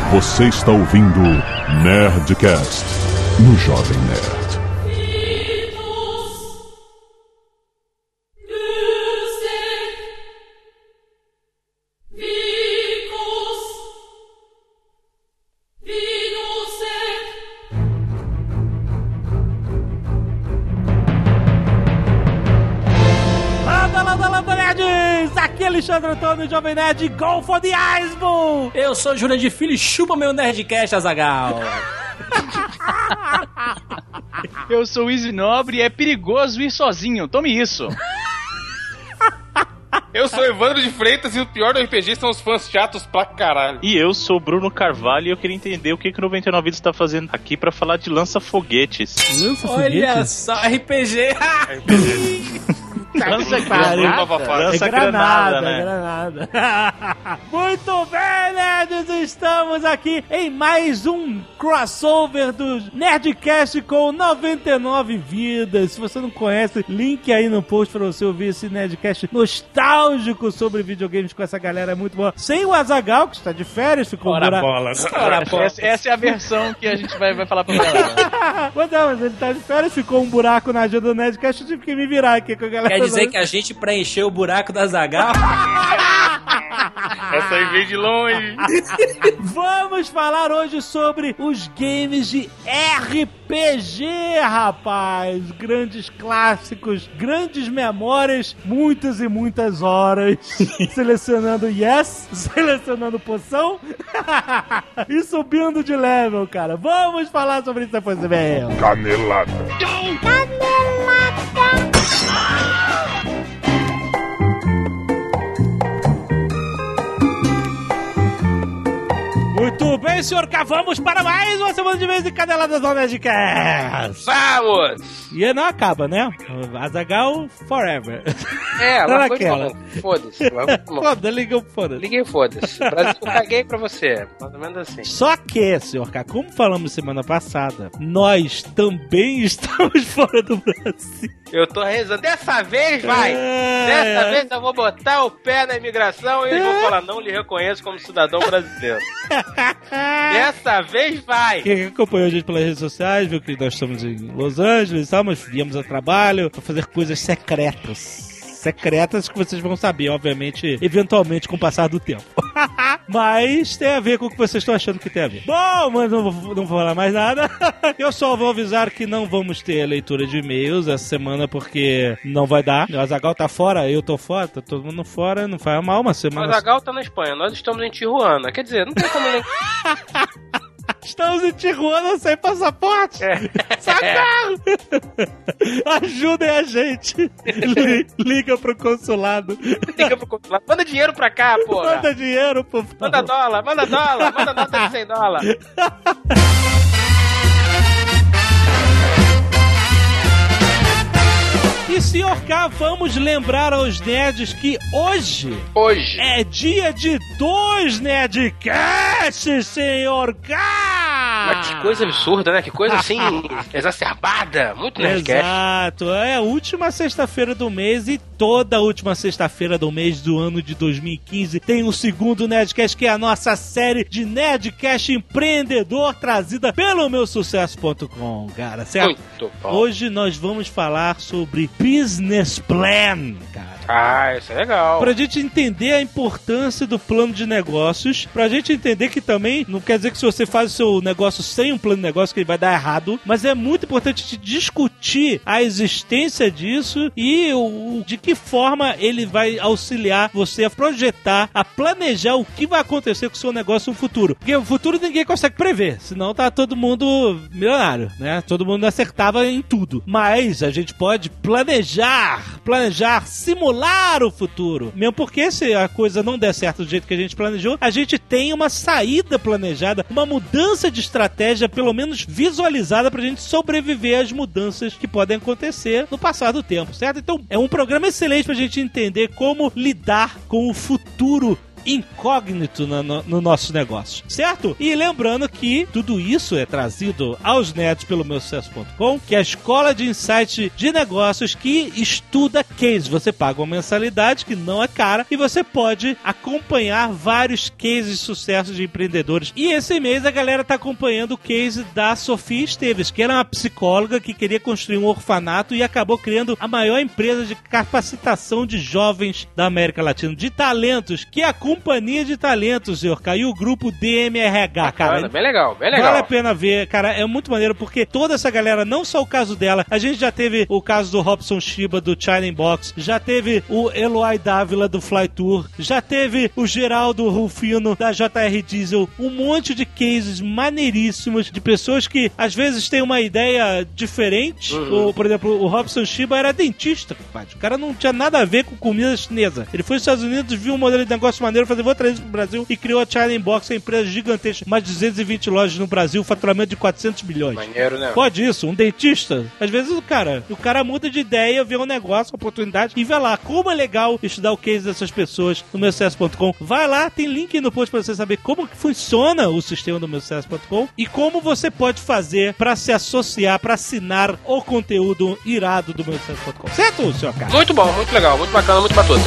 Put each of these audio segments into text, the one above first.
Você está ouvindo Nerdcast no Jovem Nerd. Alexandre Antônio, Jovem Nerd, Go for the Iceberg! Eu sou Jurandir Filho e chupa meu Nerdcast, Azaghal. Eu sou o Easy Nobre e é perigoso ir sozinho, tome isso. Eu sou Evandro de Freitas e o pior do RPG são os fãs chatos pra caralho. E eu sou Bruno Carvalho e eu queria entender o que o 99 Vidas tá fazendo aqui pra falar de lança-foguetes. Lança-foguetes? Olha só, RPG. Lança granada, né? Granada. Muito bem, nerds! Estamos aqui em mais um crossover do Nerdcast com 99 Vidas. Se você não conhece, link aí no post pra você ouvir esse Nerdcast nostálgico sobre videogames com essa galera muito boa. Sem o Azaghal, que está de férias, ficou Essa é a versão que a gente vai falar pra galera. Mas não, mas ele tá de férias, ficou um buraco na agenda do Nerdcast, eu tive que me virar aqui com a galera. Quer dizer que a gente preencheu o buraco da Azaghal? Essa aí veio de longe. Vamos falar hoje sobre os games de RPG, rapaz. Grandes clássicos, grandes memórias, muitas e muitas horas. Selecionando yes, selecionando poção e subindo de level, cara. Vamos falar sobre isso depois do meio. Canelada. Muito bem, senhor K, vamos para mais uma semana de vez em Caneladas do Nerdcast. Vamos! E não acaba, né? Azaghal forever. Mas foda-se. Foda-se. Liguei foda-se. Brasil, eu caguei pra você. Mais ou menos assim. Só que, senhor K, como falamos semana passada, nós também estamos fora do Brasil. Eu tô rezando. Dessa vez vai! Dessa vez eu vou botar o pé na imigração e eles vão falar, não lhe reconheço como cidadão brasileiro. Dessa vez vai! Quem acompanhou a gente pelas redes sociais viu que nós estamos em Los Angeles e tal, mas viemos a trabalho pra fazer coisas secretas que vocês vão saber, obviamente, eventualmente com o passar do tempo. Mas tem a ver com o que vocês estão achando que tem a ver. Bom, mas não vou falar mais nada. Eu só vou avisar que não vamos ter leitura de e-mails essa semana porque não vai dar. O Azaghal tá fora, eu tô fora, tá todo mundo fora, não faz mal uma semana. O Azaghal tá na Espanha, nós estamos em Tijuana. Quer dizer, não tem como nem... Estamos em Tijuana sem passaporte. Socorro! Ajudem a gente. Liga pro consulado. Manda dinheiro pra cá, porra. Manda dinheiro, por favor. Manda dólar. Manda nota de 100 dólares. E, senhor K, vamos lembrar aos nerds que hoje é dia de 2 Nerdcasts, senhor K! Mas que coisa absurda, né? Que coisa assim, exacerbada. Muito Nerdcast. Exato. É a última sexta-feira do mês e toda a última sexta-feira do mês do ano de 2015 tem o segundo Nerdcast, que é a nossa série de Nerdcast empreendedor trazida pelo meusucesso.com, cara. Certo? Muito bom. Hoje nós vamos falar sobre Business Plan, cara. Ah, isso é legal. Pra gente entender a importância do plano de negócios, pra gente entender que também não quer dizer que se você faz o seu negócio sem um plano de negócio que ele vai dar errado, mas é muito importante te discutir a existência disso e de que forma ele vai auxiliar você a projetar, a planejar o que vai acontecer com o seu negócio no futuro. Porque o futuro ninguém consegue prever, senão tá todo mundo milionário, né? Todo mundo acertava em tudo. Mas a gente pode planejar, simular o futuro. Mesmo porque se a coisa não der certo do jeito que a gente planejou, a gente tem uma saída planejada, uma mudança de estratégia, pelo menos visualizada, pra gente sobreviver às mudanças que podem acontecer no passar do tempo, certo? Então, é um programa excelente pra gente entender como lidar com o futuro incógnito no nosso negócio, certo? E lembrando que tudo isso é trazido aos nerds pelo meusucesso.com, que é a escola de insight de negócios que estuda case. Você paga uma mensalidade que não é cara e você pode acompanhar vários cases de sucesso de empreendedores. E esse mês a galera tá acompanhando o case da Sofia Esteves, que era uma psicóloga que queria construir um orfanato e acabou criando a maior empresa de capacitação de jovens da América Latina, de talentos, que é a Companhia de Talentos, senhor, caiu o grupo DMRH, cara. Bem legal, bem legal. Vale a pena ver, cara, é muito maneiro, porque toda essa galera, não só o caso dela, a gente já teve o caso do Robson Shiba, do China Box, já teve o Eloy Dávila, do Fly Tour, já teve o Geraldo Rufino, da JR Diesel, um monte de cases maneiríssimos, de pessoas que, às vezes, têm uma ideia diferente. Por exemplo, o Robson Shiba era dentista, compadre. O cara não tinha nada a ver com comida chinesa. Ele foi aos Estados Unidos, viu um modelo de negócio maneiro, falou, vou trazer isso pro Brasil, e criou a China Box, a empresa gigantesca, mais de 220 lojas no Brasil, faturamento de 400 milhões. Maneiro, né? Pode isso, um dentista. Às vezes o cara muda de ideia, vê um negócio, uma oportunidade, e vê lá como é legal estudar o case dessas pessoas no meusucesso.com. Vai lá, tem link aí no post pra você saber como que funciona o sistema do meusucesso.com e como você pode fazer pra se associar, pra assinar o conteúdo irado do meusucesso.com. Certo, senhor Carlos? Muito bom, muito legal, muito bacana, muito batuta.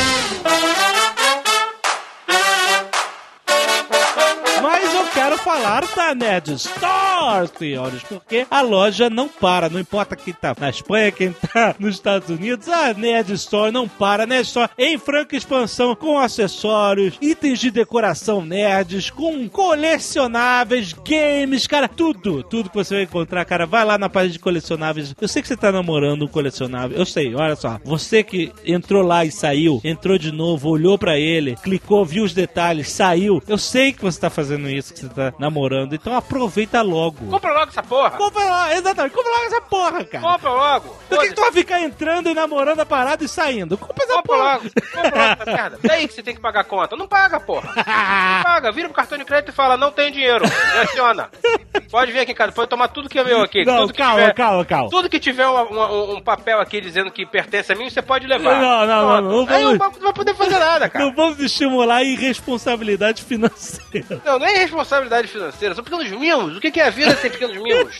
Mas eu quero falar da Nerd Store, senhores, porque a loja não para, não importa quem tá na Espanha, quem tá nos Estados Unidos, a Nerd Store não para. A Nerd Store em franca expansão, com acessórios, itens de decoração nerds, com colecionáveis, games, cara, tudo que você vai encontrar, cara, vai lá na página de colecionáveis. Eu sei que você tá namorando um colecionável, eu sei, olha só, você que entrou lá e saiu, entrou de novo, olhou pra ele, clicou, viu os detalhes, saiu, eu sei que você tá fazendo isso, que você tá namorando, então aproveita logo. Compra logo essa porra. Compra logo, exatamente, compra logo essa porra, cara. Compra logo. Por que tu vai ficar entrando e namorando a parada e saindo? Compra essa porra. Compra logo essa merda. Daí que você tem que pagar a conta. Não paga, porra. Não paga. Vira pro cartão de crédito e fala, não tem dinheiro. Adiciona. Pode vir aqui em casa, pode tomar tudo que é meu aqui. Não, tudo calma. Tudo que tiver um papel aqui dizendo que pertence a mim, você pode levar. Não Aí o vamos... banco não vai poder fazer nada, cara. Não vamos estimular a irresponsabilidade financeira. Não é responsabilidade financeira, são pequenos mimos. O que é a vida sem pequenos mimos?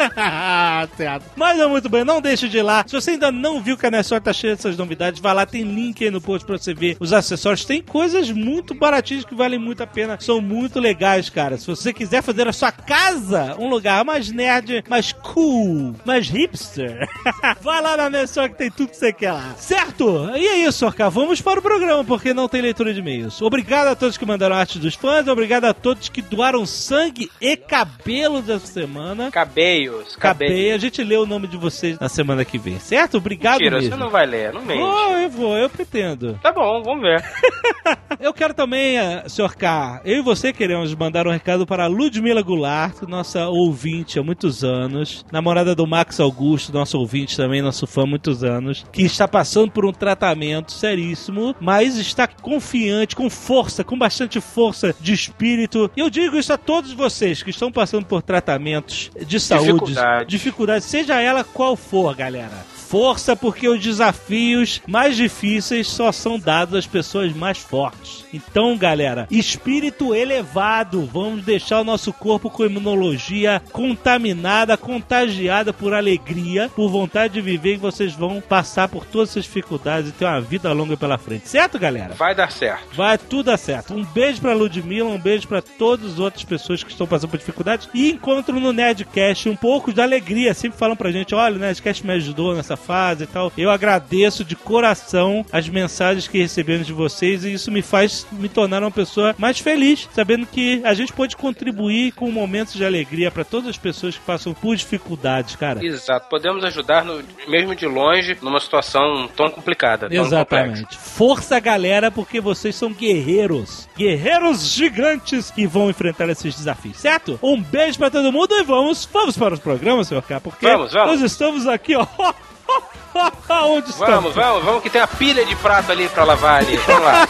Certo. Mas é muito bem, não deixe de ir lá. Se você ainda não viu que a Nerd Store tá cheia dessas novidades, vai lá, tem link aí no post pra você ver os acessórios. Tem coisas muito baratinhas que valem muito a pena, são muito legais, cara. Se você quiser fazer a sua casa um lugar mais nerd, mais cool, mais hipster, vai lá na Nerd Store que tem tudo que você quer lá. Certo? E é isso, Orca. Vamos para o programa, porque não tem leitura de e-mails. Obrigado a todos que mandaram arte dos fãs, obrigado a todos que doaram sangue e cabelo dessa semana. Cabeios. A gente lê o nome de vocês na semana que vem, certo? Obrigado. Mentira, mesmo. você não vai ler, não mente. Eu pretendo. Tá bom, vamos ver. Eu quero também, Sr. K, eu e você queremos mandar um recado para a Ludmila Goulart, nossa ouvinte há muitos anos, namorada do Max Augusto, nosso ouvinte também, nosso fã há muitos anos, que está passando por um tratamento seríssimo, mas está confiante, com força, com bastante força de espírito. E eu digo isso a todos vocês que estão passando por tratamentos de saúde, dificuldades, seja ela qual for, galera. Força, porque os desafios mais difíceis só são dados às pessoas mais fortes. Então, galera, espírito elevado. Vamos deixar o nosso corpo com imunologia contaminada, contagiada por alegria, por vontade de viver, e vocês vão passar por todas essas dificuldades e ter uma vida longa pela frente. Certo, galera? Vai dar certo. Vai tudo dar certo. Um beijo pra Ludmilla, um beijo pra todas as outras pessoas que estão passando por dificuldades. E encontro no Nerdcast um pouco de alegria. Sempre falam pra gente, olha, o Nerdcast me ajudou nessa fase e tal. Eu agradeço de coração as mensagens que recebemos de vocês, e isso me faz me tornar uma pessoa mais feliz, sabendo que a gente pode contribuir com momentos de alegria para todas as pessoas que passam por dificuldades, cara. Exato, podemos ajudar mesmo de longe numa situação tão complicada, tão exatamente. complexa. Força, galera, porque vocês são guerreiros gigantes que vão enfrentar esses desafios, certo? Um beijo para todo mundo e vamos para os programas, senhor K, porque nós estamos aqui, ó. Onde estamos? Vamos, que tem a pilha de prato ali pra lavar ali. Vamos lá.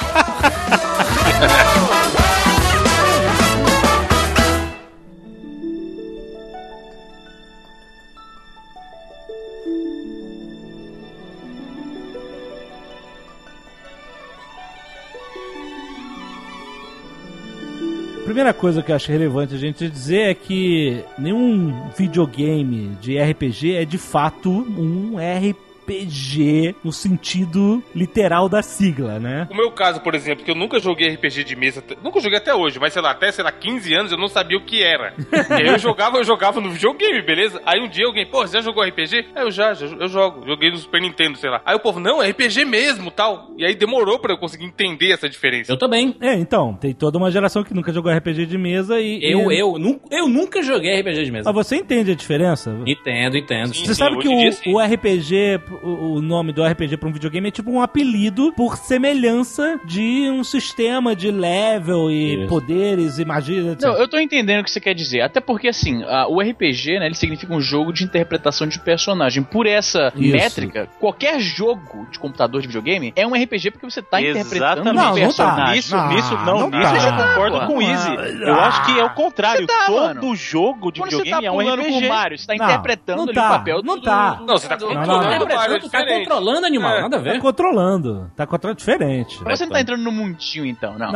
Primeira coisa que eu acho relevante a gente dizer é que nenhum videogame de RPG é de fato um RPG no sentido literal da sigla, né? O meu caso, por exemplo, que eu nunca joguei RPG de mesa, nunca joguei até hoje, mas até 15 anos eu não sabia o que era. E aí eu jogava no videogame, beleza? Aí um dia alguém, pô, você já jogou RPG? Aí eu jogo, joguei no Super Nintendo, sei lá. Aí o povo, não, é RPG mesmo, tal. E aí demorou pra eu conseguir entender essa diferença. Eu também. Então, tem toda uma geração que nunca jogou RPG de mesa Eu nunca joguei RPG de mesa. Mas você entende a diferença? Entendo. Sim, Você sabe que sim. o RPG, o nome do RPG pra um videogame é tipo um apelido por semelhança de um sistema de level e poderes e magia, etc. Não, eu tô entendendo o que você quer dizer. Até porque, assim, o RPG, né, ele significa um jogo de interpretação de personagem. Por essa métrica, qualquer jogo de computador de videogame é um RPG porque você tá interpretando um personagem. Isso eu já concordo com o Easy. Eu acho que é o contrário. Todo jogo de videogame é um RPG. Quando você tá pulando com o Mario, você tá interpretando ali o papel do... Não, você tá controlando o Mario. Tá controlando, animal, nada a ver. Tá controlando diferente. Mas você não tá entrando no mundinho, então, não.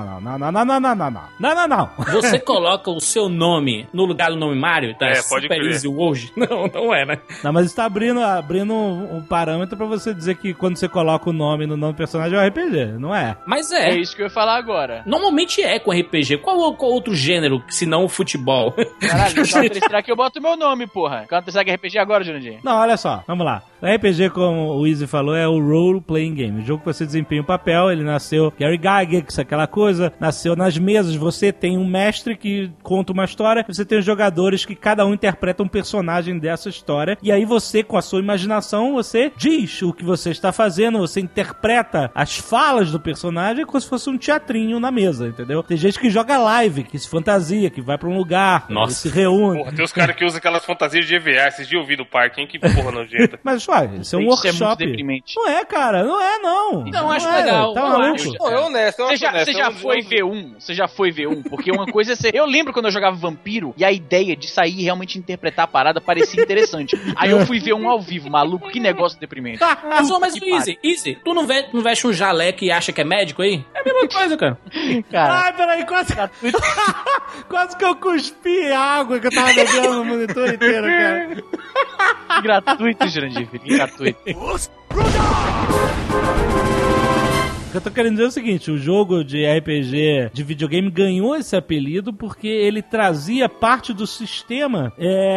Não. Você coloca o seu nome no lugar do nome Mario, tá? Pode crer. Easy World? Não é, né? Não, mas está abrindo um parâmetro pra você dizer que quando você coloca o nome no nome do personagem é um RPG, não é? Mas É isso que eu ia falar agora. Normalmente é com RPG. Qual outro gênero, se não o futebol? Caralho, será que eu boto meu nome, porra? Counter-Strike RPG agora, Jurandir? Não, olha só, vamos lá. O RPG, como o Easy falou, é o Role Playing Game. O jogo que você desempenha um papel, ele nasceu Gary Gygax, aquela coisa, nasceu nas mesas. Você tem um mestre que conta uma história, você tem os jogadores que cada um interpreta um personagem dessa história, e aí você, com a sua imaginação, você diz o que você está fazendo, você interpreta as falas do personagem como se fosse um teatrinho na mesa, entendeu? Tem gente que joga live, que se fantasia, que vai pra um lugar, se reúne. Porra, tem os caras que usam aquelas fantasias de EVA, esses dias eu vi no parque, hein? Que porra nojenta. Mas, ué, isso é um workshop. Isso é muito deprimente. Não é, cara, não. Não, acho legal. Tá Eu maluco? acho. Pô, é honesto, Você já foi ver um? Você já foi ver um? Porque uma coisa é ser... Eu lembro quando eu jogava Vampiro e a ideia de sair e realmente interpretar a parada parecia interessante. Aí eu fui ver um ao vivo, maluco, que negócio deprimente. Mas Easy, tu não veste um jaleco e acha que é médico aí? É a mesma coisa, cara. Ai, peraí, quase que eu cuspi água que eu tava bebendo no monitor inteiro, cara. Gratuito, Jurandir, gratuito. O que eu tô querendo dizer é o seguinte, o jogo de RPG de videogame ganhou esse apelido porque ele trazia parte do sistema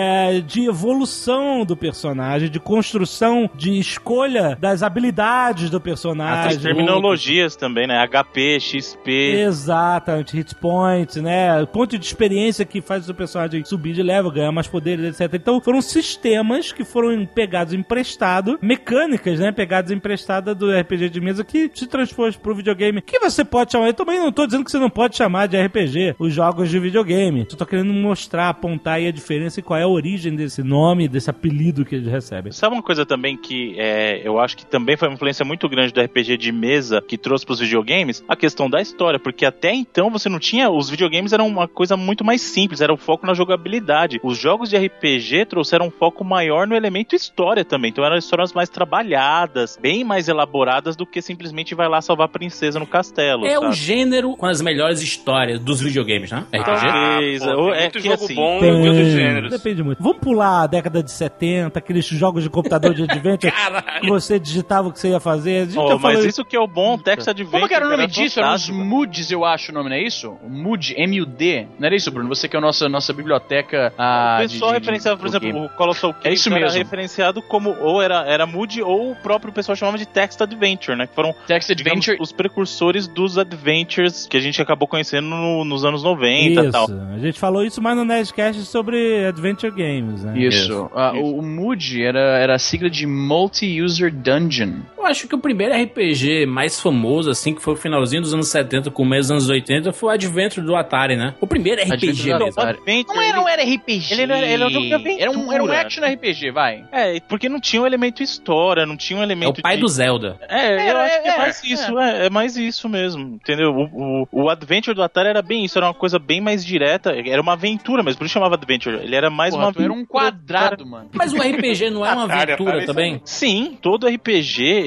de evolução do personagem, de construção, de escolha das habilidades do personagem. As terminologias também, né? HP, XP. Exatamente, hit points, né? Ponto de experiência que faz o seu personagem subir de level, ganhar mais poderes, etc. Então foram sistemas que foram pegados emprestados, mecânicas, né? Pegadas emprestadas do RPG de mesa que se transformou pro videogame, que você pode chamar, eu também não tô dizendo que você não pode chamar de RPG os jogos de videogame, eu tô querendo mostrar, apontar aí a diferença e qual é a origem desse nome, desse apelido que eles recebem. Sabe uma coisa também que eu acho que também foi uma influência muito grande do RPG de mesa que trouxe pros videogames? A questão da história, porque até então você não tinha, os videogames eram uma coisa muito mais simples, era o foco na jogabilidade. Os jogos de RPG trouxeram um foco maior no elemento história também, então eram histórias mais trabalhadas, bem mais elaboradas do que simplesmente vai lá salvar a princesa no castelo. É o gênero com as melhores histórias dos videogames, né? RPG. Muito jogo assim, bom em outros gêneros. Depende muito. Vamos pular a década de 70, aqueles jogos de computador de adventure que você digitava o que você ia fazer. Mas isso que é o bom, Text Adventure. Como que era o nome disso? Eram os MUDs, eu acho o nome, não é isso? O MUD, M-U-D. Não era isso, Bruno? Você que é a nossa biblioteca. O pessoal referenciava, por exemplo, o Colossal Case isso mesmo. Era referenciado como ou era MUD ou o próprio pessoal chamava de Text Adventure, né? Que foram Text Adventure, os precursores dos adventures que a gente acabou conhecendo nos anos 90 e tal. A gente falou isso mais no Nerdcast sobre Adventure Games, né? Isso. O MUD era a sigla de Multi-User Dungeon. Eu acho que o primeiro RPG mais famoso, assim, que foi o finalzinho dos anos 70, começo dos anos 80, foi o Adventure do Atari, né? O primeiro RPG mesmo. Não era RPG. Ele era um jogo de aventura. Era um action RPG, vai. Porque não tinha um elemento história, não tinha um elemento É o pai do Zelda. Eu acho que é mais isso, é mais isso mesmo, entendeu? O Adventure do Atari era bem isso, era uma coisa bem mais direta, era uma aventura mesmo, por isso chamava Adventure, ele era mais aventura. Era um quadrado, mano. Mas o RPG não é uma aventura também? Sim, todo RPG,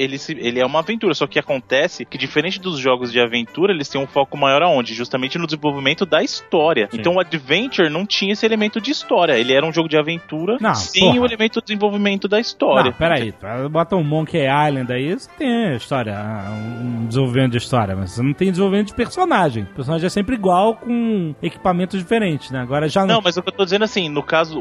ele é uma aventura, só que acontece que, diferente dos jogos de aventura, eles têm um foco maior aonde? Justamente no desenvolvimento da história. Sim. Então o Adventure não tinha esse elemento de história, ele era um jogo de aventura sem o elemento de desenvolvimento da história. Não, peraí, bota um Monkey Island aí, você tem história, um desenvolvimento de história, mas você não tem desenvolvimento de personagem. O personagem é sempre igual, com equipamentos diferentes, né? Agora já não, mas o que eu tô dizendo assim, no caso,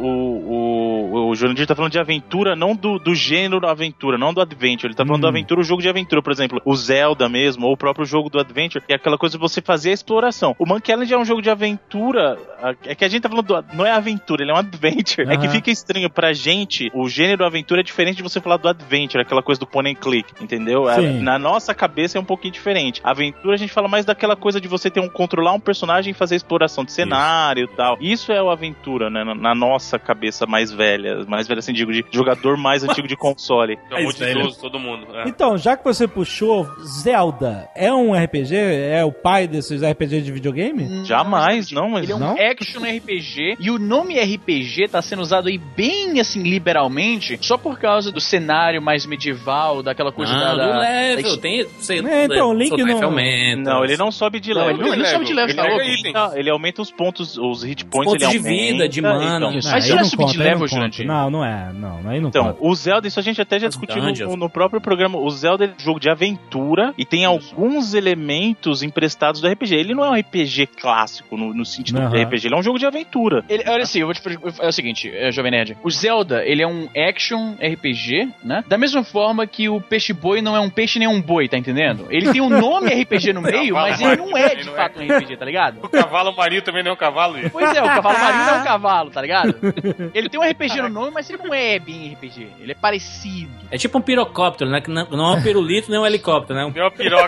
o Jurandir tá falando de aventura, não do gênero aventura, não do Adventure. Ele tá falando da aventura, o jogo de aventura, por exemplo, o Zelda mesmo, ou o próprio jogo do Adventure, que é aquela coisa de você fazer a exploração. O Monkey Island é um jogo de aventura, é que a gente tá falando não é aventura, ele é um Adventure. É que fica estranho pra gente, o gênero aventura é diferente de você falar do Adventure, aquela coisa do point and click, entendeu? Na nossa cabeça é um pouquinho diferente. A aventura a gente fala mais daquela coisa de você controlar um personagem e fazer exploração de cenário e tal. Isso é a aventura, né? Na nossa cabeça mais velha assim, digo, de jogador mais antigo de console. É muito idoso, todo mundo. Então, já que você puxou, Zelda é um RPG? É o pai desses RPG de videogame? Jamais, não. Mas ele é um action RPG, e o nome RPG tá sendo usado aí bem, assim, liberalmente, só por causa do cenário mais medieval, daquela coisa do level, tem... então, o Link não, ele não sobe de level. Ele não sobe de level, ele aumenta os pontos, os hit points, ele aumenta. De vida, de mana. Mas não é subir de level, Jurandir? Não é. Aí não então, o Zelda, isso a gente até já discutiu no próprio programa. O Zelda é um jogo de aventura e tem alguns elementos emprestados do RPG. Ele não é um RPG clássico no sentido de RPG, ele é um jogo de aventura. Olha assim, é o seguinte, Jovem Nerd. O Zelda, ele é um action RPG, né? Da mesma forma que o peixe-boi não é um peixe nem um boi, tá entendendo? Ele tem um nome RPG no meio, mas ele não é de fato um RPG, tá ligado? O cavalo marinho também não é um cavalo. Pois é, o cavalo marinho não é um cavalo, tá ligado? Ele tem um RPG no nome, mas ele não é bem RPG. Ele é parecido. É tipo um pirocóptero, né? Que não é um pirulito nem um helicóptero, né? É uma piroca.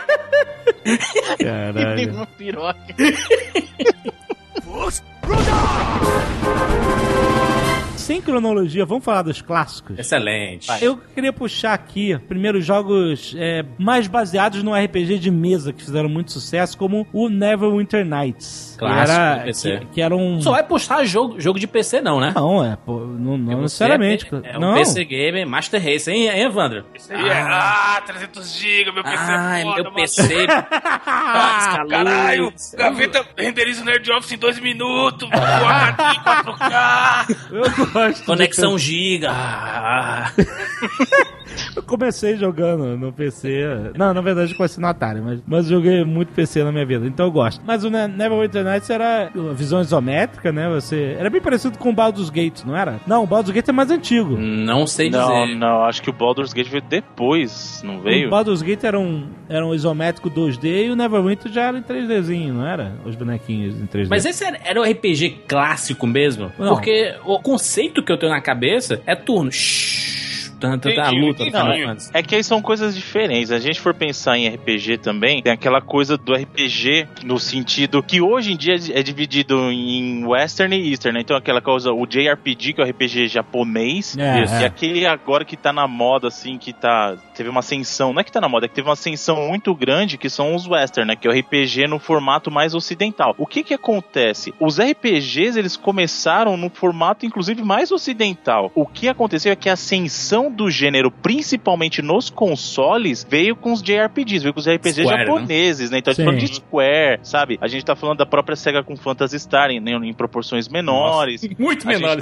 Caralho. Tem uma piroca. Sem cronologia, vamos falar dos clássicos? Excelente. Eu queria puxar aqui, primeiro, jogos mais baseados no RPG de mesa, que fizeram muito sucesso, como o Neverwinter Nights. Clássico, que era um... Só vai puxar jogo de PC não, né? Não, não necessariamente. É um PC Game Master Race, hein, Evandro? Isso aí 300 GB, meu PC é foda, meu PC... Caralho, gaveta renderiza o Nerd Office em 2 minutos, o HD 4K... Eu gosto Conexão giga. Eu comecei jogando no PC. Não, na verdade eu comecei no Atari, mas joguei muito PC na minha vida, então eu gosto. Mas o Neverwinter Nights era visão isométrica, né? Era bem parecido com o Baldur's Gate, não era? Não, o Baldur's Gate é mais antigo. Não sei dizer. Não, acho que o Baldur's Gate veio depois, não veio? O Baldur's Gate era um isométrico 2D e o Neverwinter já era em 3Dzinho, não era? Os bonequinhos em 3D. Mas esse era o RPG clássico mesmo? Não. Porque o conceito que eu tenho na cabeça é turno. Tanto a luta. É que aí são coisas diferentes. Se a gente for pensar em RPG também, tem aquela coisa do RPG no sentido que hoje em dia é dividido em Western e Eastern, né? Então aquela coisa, o JRPG, que é o RPG japonês, e aquele agora que tá na moda, assim, que teve uma ascensão, não é que tá na moda, é que teve uma ascensão muito grande, que são os Western, né? Que é o RPG no formato mais ocidental. O que acontece? Os RPGs, eles começaram no formato, inclusive, mais ocidental. O que aconteceu é que a ascensão do gênero, principalmente nos consoles, veio com os JRPGs, veio com os RPGs japoneses, né? Então a gente tá falando de Square, sabe? A gente tá falando da própria SEGA com Phantasy Star em proporções menores. Nossa, muito menores.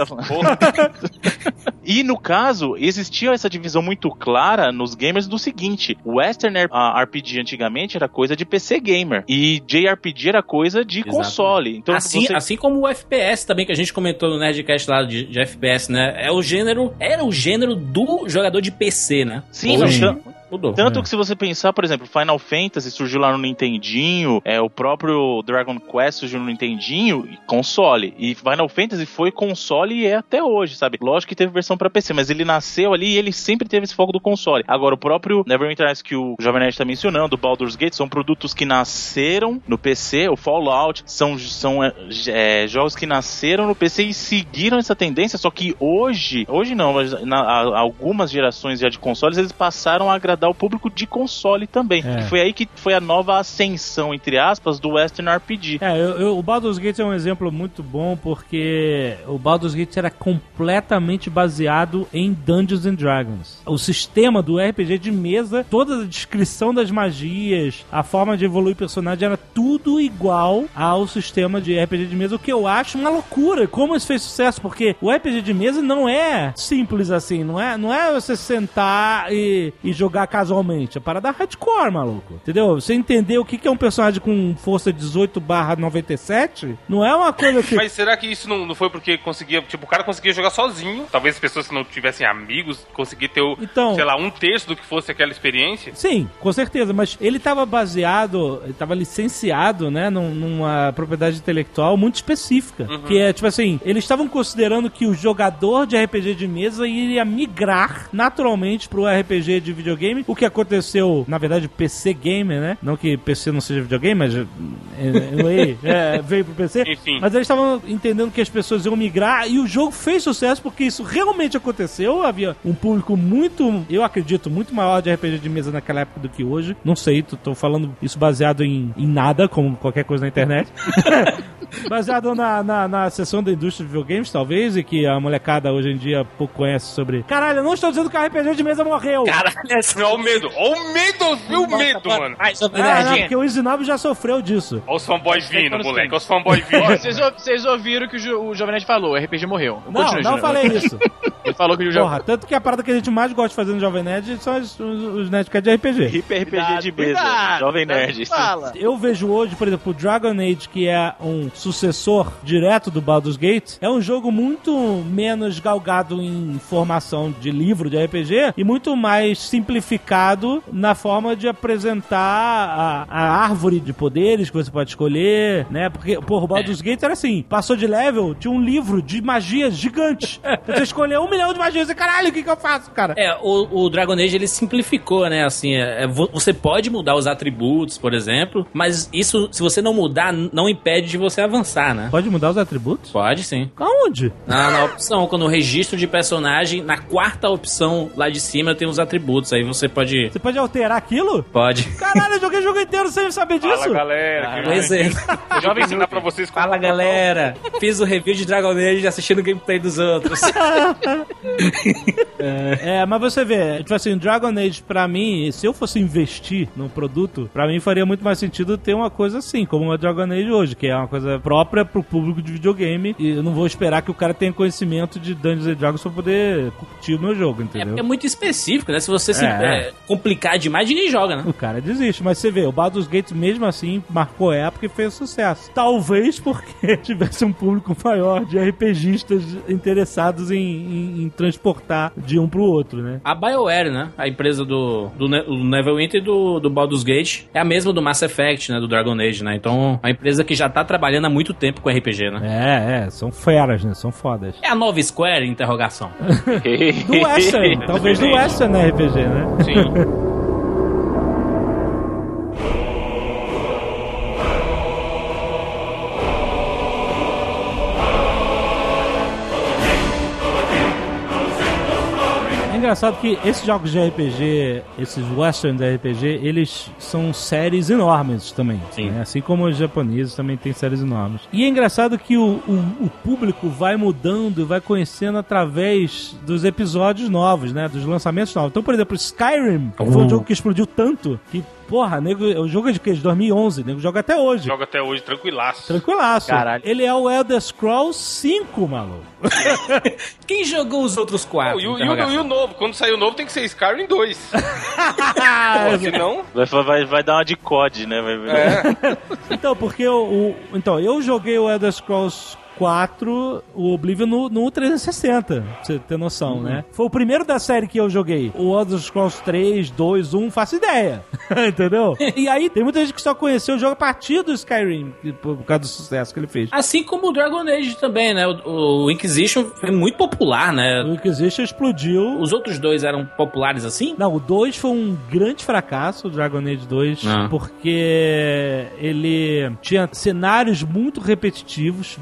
E no caso, existia essa divisão muito clara nos gamers do seguinte: o Western RPG antigamente era coisa de PC gamer e JRPG era coisa de console. Então, assim como o FPS também, que a gente comentou no Nerdcast lá de FPS, né? Era o gênero do jogador de PC, né? Sim, mudou. Tanto que se você pensar, por exemplo, Final Fantasy surgiu lá no Nintendinho, o próprio Dragon Quest surgiu no Nintendinho, console. E Final Fantasy foi console e é até hoje, sabe? Lógico que teve versão pra PC, mas ele nasceu ali e ele sempre teve esse foco do console. Agora, o próprio Neverwinter Nights que o Jovem Nerd tá mencionando, o Baldur's Gate, são produtos que nasceram no PC, o Fallout, são jogos que nasceram no PC e seguiram essa tendência, só que hoje não, mas algumas gerações já de consoles, eles passaram a agradar agradar o público de console também. E foi aí que foi a nova ascensão, entre aspas, do Western RPG. O Baldur's Gate é um exemplo muito bom, porque o Baldur's Gate era completamente baseado em Dungeons and Dragons. O sistema do RPG de mesa, toda a descrição das magias, a forma de evoluir o personagem, era tudo igual ao sistema de RPG de mesa, o que eu acho uma loucura. Como isso fez sucesso, porque o RPG de mesa não é simples assim, não é você sentar e jogar casualmente. A parada é hardcore, maluco. Entendeu? Você entender o que é um personagem com força 18/97, não é uma coisa que... Mas será que isso não foi porque conseguia, tipo, o cara conseguia jogar sozinho? Talvez as pessoas que não tivessem amigos conseguiam ter, sei lá, 1/3 do que fosse aquela experiência? Sim, com certeza, mas ele estava baseado, ele estava licenciado, né, numa propriedade intelectual muito específica, que é, tipo assim, eles estavam considerando que o jogador de RPG de mesa iria migrar naturalmente pro RPG de videogame, o que aconteceu, na verdade, PC Gamer, né, não que PC não seja videogame, mas veio pro PC, enfim. Mas eles estavam entendendo que as pessoas iam migrar e o jogo fez sucesso porque isso realmente aconteceu. Havia um público muito, eu acredito, muito maior de RPG de mesa naquela época do que hoje. Não sei, tô falando isso baseado em nada, como qualquer coisa na internet. Baseado na seção da indústria de videogames, talvez, e que a molecada hoje em dia pouco conhece sobre... Caralho, eu não estou dizendo que o RPG de mesa morreu. Caralho, olha o medo. Olha o medo, viu o medo, mano. Não, porque o Izinob já sofreu disso. Olha os fanboys vindo, moleque. Olha os fanboys vindo. Vocês ouviram que o Jovem Nerd falou, o RPG morreu. Não falei isso. Ele falou que o Porra, tanto que a parada que a gente mais gosta de fazer no Jovem Nerd são os Nerdcasts de RPG. Hiper RPG de mesa, Jovem Nerd. Eu vejo hoje, por exemplo, o Dragon Age, que é um sucessor direto do Baldur's Gate, é um jogo muito menos galgado em formação de livro de RPG e muito mais simplificado na forma de apresentar a árvore de poderes que você pode escolher, né? Porque, porra, o Baldur's Gate era assim, passou de level, tinha um livro de magias gigante. Você escolheu 1 milhão de magias e caralho, o que eu faço, cara? O Dragon Age, ele simplificou, né? Assim, você pode mudar os atributos, por exemplo, mas isso, se você não mudar, não impede de você avançar, né? Pode mudar os atributos? Pode, sim. Aonde? Na opção, quando o registro de personagem, na 4ª opção lá de cima tem os atributos, aí você pode... Você pode alterar aquilo? Pode. Caralho, eu joguei o jogo inteiro sem saber disso. Fala, galera. Pois é. Eu já vou ensinar pra vocês como... Fala, galera. Fiz o review de Dragon Age assistindo o gameplay dos outros. Mas você vê, tipo assim, Dragon Age, pra mim, se eu fosse investir num produto, pra mim faria muito mais sentido ter uma coisa assim, como a Dragon Age hoje, que é uma coisa própria pro público de videogame, e eu não vou esperar que o cara tenha conhecimento de Dungeons and Dragons pra poder curtir o meu jogo, entendeu? É muito específico, né? Se você se complicar demais, ninguém joga, né? O cara desiste, mas você vê, o Baldur's Gate mesmo assim marcou época e fez sucesso. Talvez porque tivesse um público maior de RPGistas interessados em transportar de um pro outro, né? A BioWare, né? A empresa do Neverwinter e do Baldur's Gate é a mesma do Mass Effect, né? Do Dragon Age, né? Então, a empresa que já tá trabalhando há muito tempo com RPG, né? São feras, né? São fodas. É a nova Square? Interrogação. Do Western, talvez do Western na RPG, né? Sim. É engraçado que esses jogos de RPG, esses westerns de RPG, eles são séries enormes também. Sim. Né? Assim como os japoneses também têm séries enormes. E é engraçado que o público vai mudando e vai conhecendo através dos episódios novos, né? Dos lançamentos novos. Então, por exemplo, Skyrim foi um jogo que explodiu tanto que porra, nego, o jogo é de quê? De 2011, nego joga até hoje. Joga até hoje, tranquilaço. Tranquilaço. Caralho. Ele é o Elder Scrolls 5, maluco. Quem jogou os outros 4? E o novo? Quando sair o novo tem que ser Skyrim 2. Pô, senão... Vai dar uma de COD, né? Então, porque eu joguei o Elder Scrolls 4, o Oblivion no 360, pra você ter noção, né? Foi o primeiro da série que eu joguei. O Elder Scrolls 3, 2, 1, faço ideia. Entendeu? E aí, tem muita gente que só conheceu o jogo a partir do Skyrim, por causa do sucesso que ele fez. Assim como o Dragon Age também, né? O Inquisition foi muito popular, né? O Inquisition explodiu. Os outros dois eram populares assim? Não, o 2 foi um grande fracasso, o Dragon Age 2, porque ele tinha cenários muito repetitivos, muito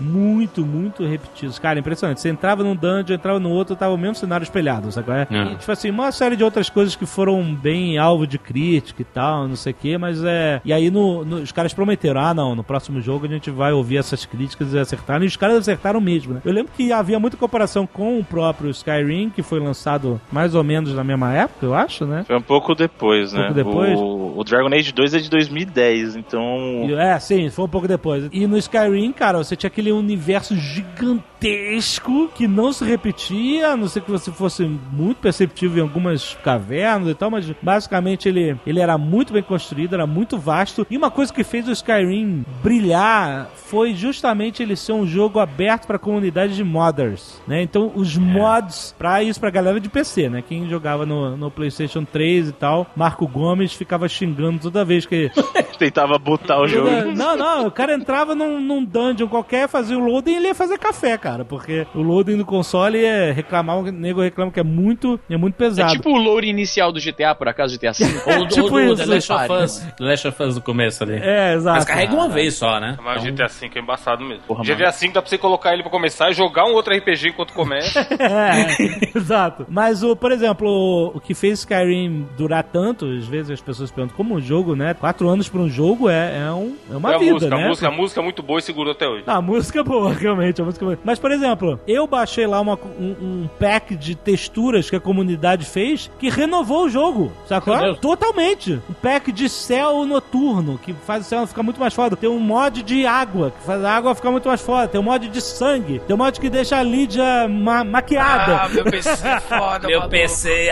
muito, muito repetidos. Cara, impressionante. Você entrava num dungeon, entrava no outro, tava o mesmo cenário espelhado, sabe qual é? E, tipo assim, uma série de outras coisas que foram bem alvo de crítica e tal, não sei o que, mas E aí os caras prometeram, não, no próximo jogo a gente vai ouvir essas críticas e acertaram, e os caras acertaram mesmo, né? Eu lembro que havia muita comparação com o próprio Skyrim, que foi lançado mais ou menos na mesma época, eu acho, né? Foi um pouco depois, né? Depois. O Dragon Age 2 é de 2010, então... Sim, foi um pouco depois. E no Skyrim, cara, você tinha aquele universo gigantesco que não se repetia, a não ser que você fosse muito perceptível em algumas cavernas e tal, mas basicamente ele era muito bem construído, era muito vasto. E uma coisa que fez o Skyrim brilhar foi justamente ele ser um jogo aberto para a comunidade de modders, né? Então os mods, pra galera de PC, né? Quem jogava no PlayStation 3 e tal, Marco Gomes ficava xingando toda vez que... tentava botar o jogo. Não, o cara entrava num dungeon qualquer, fazia o loading e ele ia fazer café, cara, porque o loading no console o nego reclama que é muito pesado. É tipo o loading inicial do GTA, por acaso, GTA V. Ou tipo do The Last of Us do começo ali. Exato. Mas carrega uma vez só, né? Mas o GTA V é embaçado mesmo. Porra, GTA V dá pra você colocar ele pra começar e jogar um outro RPG enquanto começa. Exato. Mas, por exemplo, o que fez Skyrim durar tanto, às vezes as pessoas perguntam, como um jogo, né? 4 anos pra um jogo é uma vida, né? A música é muito boa e segurou até hoje. A música é boa, realmente, a música é boa. Mas, por exemplo, eu baixei lá um pack de texturas que a comunidade fez que renovou o jogo, sacou? Totalmente. Um pack de céu noturno, que faz o céu ficar muito mais foda. Tem um mod de água, que faz a água ficar muito mais foda. Tem um mod de sangue. Tem um mod que deixa a Lídia maquiada. Meu PC é foda, meu PC,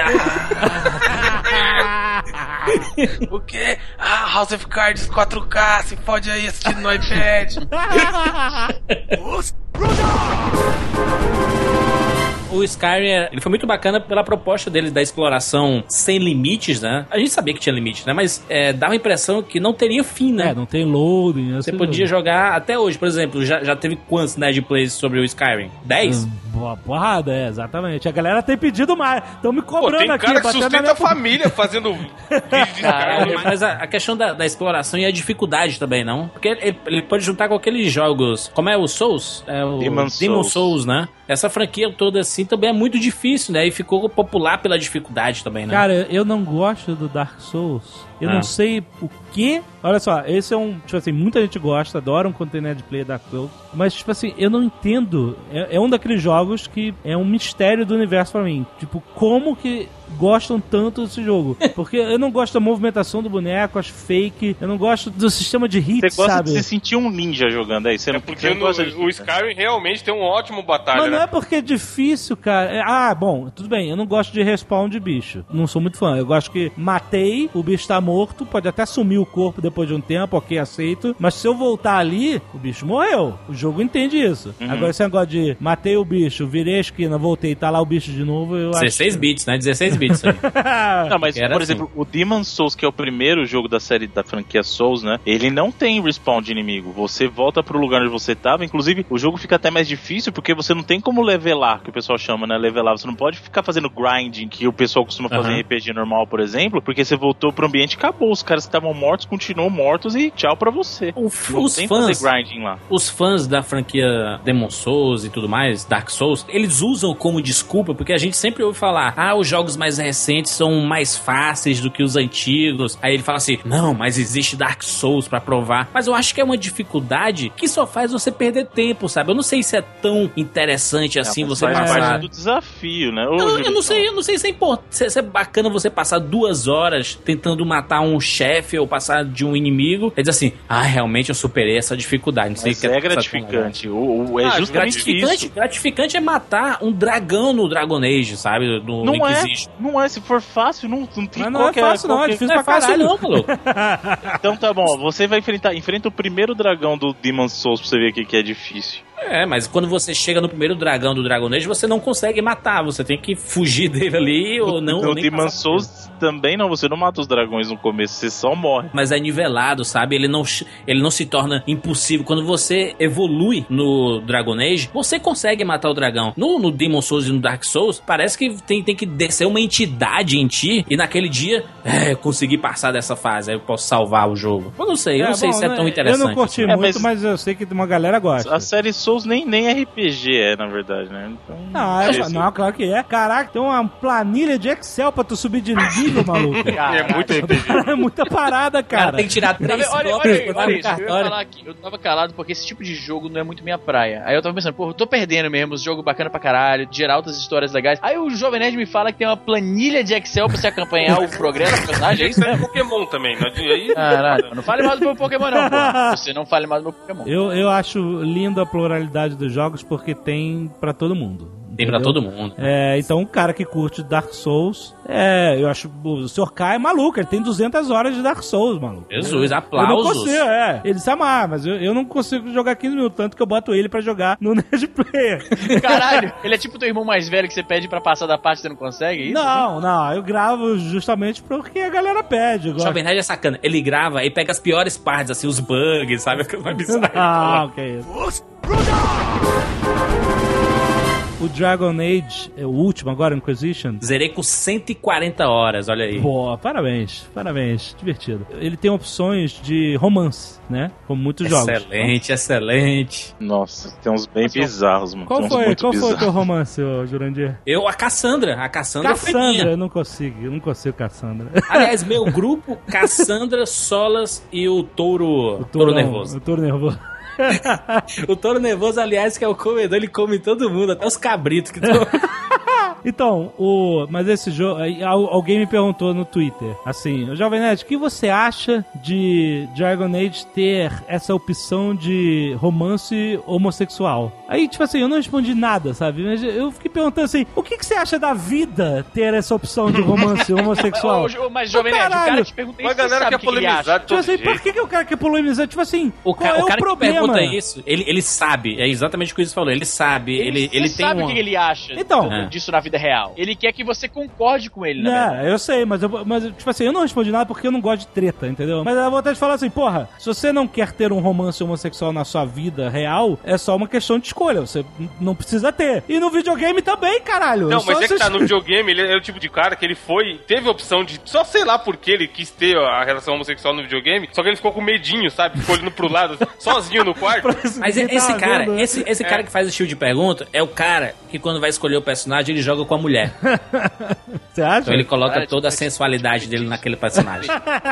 O quê? House of Cards 4K, se fode aí assistindo no iPad. O Skyrim, ele foi muito bacana pela proposta dele da exploração sem limites, né? A gente sabia que tinha limite, né? Mas dava a impressão que não teria fim, né? Não tem loading. Você podia jogar até hoje, por exemplo, já teve quantos Nerd Plays sobre o Skyrim? 10? Boa porrada, exatamente. A galera tem pedido mais. Estão me cobrando tem aqui. Cara que sustenta a família fazendo vídeo de Skyrim. Mas a questão da exploração e a dificuldade também, não? Porque ele pode juntar com aqueles jogos... Como é o Souls? É o Demon Souls, né? Essa franquia toda assim também é muito difícil, né? E ficou popular pela dificuldade também, né? Cara, eu não gosto do Dark Souls. Eu não sei o que. Olha só, esse é tipo assim, muita gente gosta, adora um container de play Dark Souls. Mas, tipo assim, eu não entendo. É um daqueles jogos que é um mistério do universo pra mim. Tipo, como que gostam tanto desse jogo? Porque eu não gosto da movimentação do boneco, acho fake. Eu não gosto do sistema de hits, sabe? Você gosta de se sentir um ninja jogando aí. Você não porque o Skyrim realmente tem um ótimo batalha. Mas não é porque é difícil, cara. Bom, tudo bem. Eu não gosto de respawn de bicho. Não sou muito fã. Eu gosto que matei, o bicho tá morto, pode até sumir o corpo depois de um tempo, ok, aceito. Mas se eu voltar ali, o bicho morreu. O jogo entende isso. Agora esse negócio de matei o bicho, virei a esquina, voltei, tá lá o bicho de novo, eu 16 bits, né? 16 bits aí. Não, mas, por exemplo, o Demon Souls, que é o primeiro jogo da série da franquia Souls, né? Ele não tem respawn de inimigo. Você volta pro lugar onde você tava. Inclusive, o jogo fica até mais difícil porque você não tem como levelar, que o pessoal chama, né? Levelar. Você não pode ficar fazendo grinding, que o pessoal costuma fazer em RPG normal, por exemplo, porque você voltou pro ambiente e acabou. Os caras que estavam mortos continuam mortos e tchau pra você. Os fãs, fazer grinding lá. Os fãs da franquia Demon Souls e tudo mais, Dark Souls, eles usam como desculpa, porque a gente sempre ouve falar, os jogos mais recentes são mais fáceis do que os antigos. Aí ele fala assim, não, mas existe Dark Souls pra provar. Mas eu acho que é uma dificuldade que só faz você perder tempo, sabe? Eu não sei se é tão interessante assim você faz passar... parte do desafio, né? Eu não sei se é bacana você passar 2 horas tentando matar um chefe ou passar de um inimigo e dizer assim, realmente eu superei essa dificuldade. Não sei mas é gratificante. É justamente isso. Gratificante é matar um dragão no Dragon Age, sabe? Não é, se for fácil, não tem mas não é fácil não, é difícil pra caralho. Não, maluco. Então tá bom, você vai enfrenta o primeiro dragão do Demon Souls pra você ver que é difícil. Mas quando você chega no primeiro dragão do Dragon Age, você não consegue matar, você tem que fugir dele ali ou não. No Demon Souls também não, você não mata os dragões no começo, você só morre. Mas é nivelado, sabe? Ele não se torna impossível. Quando você evolui no Dragon Age, você consegue matar o dragão. No Demon Souls e no Dark Souls, parece que tem que descer uma entidade em ti e naquele dia, eu consegui passar dessa fase, aí eu posso salvar o jogo. Eu não sei se é tão interessante. Eu não curti muito, mas eu sei que uma galera gosta. A série Souls Souls nem RPG na verdade, né? Então, não, claro que é. Caraca, tem uma planilha de Excel pra tu subir de nível, maluco. É muito RPG. É muita parada, cara. Tem que tirar 3 olha isso, eu ia falar aqui, eu tava calado porque esse tipo de jogo não é muito minha praia. Aí eu tava pensando, eu tô perdendo mesmo, esse jogo bacana pra caralho, gerar outras histórias legais. Aí o Jovem Nerd me fala que tem uma planilha de Excel pra você acompanhar o progresso do personagem, é isso mesmo? Pokémon também, não aí? Caralho, não fale mais do meu Pokémon não, pô. Você não fale mais do meu Pokémon. Eu acho lindo a pluralidade dos jogos porque tem pra todo mundo. Tem pra todo mundo. Então um cara que curte Dark Souls, eu acho, o Sr. K é maluco, ele tem 200 horas de Dark Souls, maluco. Jesus, aplausos. Eu não consigo, ele se amar, mas eu não consigo jogar 15 minutos, tanto que eu boto ele pra jogar no Nerd Player. Caralho, ele é tipo teu irmão mais velho que você pede pra passar da parte e você não consegue, é isso? Não, eu gravo justamente porque a galera pede. O Jovem Nerd é sacana, ele grava e pega as piores partes, assim, os bugs, sabe? Que é isso. O Dragon Age, o último agora, Inquisition. Zerei com 140 horas, olha aí. Boa, parabéns, divertido. Ele tem opções de romance, né? Como muitos jogos. Excelente. Nossa, tem uns bem bizarros, mano. Qual foi o teu romance, Jurandir? A Cassandra. Cassandra, eu não consigo Cassandra. Aliás, meu grupo, Cassandra, Solas e o Touro Nervoso. O Touro Nervoso. O Touro Nervoso, aliás, que é o comedor, ele come todo mundo, até os cabritos que estão... Então, mas esse jogo... Alguém me perguntou no Twitter, assim, Jovem Nerd, o que você acha de Dragon Age ter essa opção de romance homossexual? Aí, tipo assim, eu não respondi nada, sabe? Mas eu fiquei perguntando assim, o que você acha da vida ter essa opção de romance homossexual? Mas Jovem Nerd, o cara te pergunta isso, uma galera que é polemizada. Tipo assim, por que o cara quer polemizar? Tipo assim, o cara que pergunta isso, ele sabe, é exatamente o que o Chris falou, ele sabe, ele tem sabe o que ele acha disso na vida real. Ele quer que você concorde com ele, na verdade. Eu sei, mas tipo assim, eu não respondi nada porque eu não gosto de treta, entendeu? Mas eu vou até te falar assim, porra, se você não quer ter um romance homossexual na sua vida real, é só uma questão de escolha, você não precisa ter. E no videogame também, caralho. Não, mas que tá no videogame, ele é o tipo de cara que ele teve a opção de, só sei lá por que ele quis ter a relação homossexual no videogame, só que ele ficou com medinho, sabe? Ficou olhando pro lado, sozinho no quarto. Mas esse cara que faz esse tipo de pergunta é o cara que quando vai escolher o personagem, ele joga com a mulher. Você acha? Então ele coloca toda a sensualidade dele naquele personagem.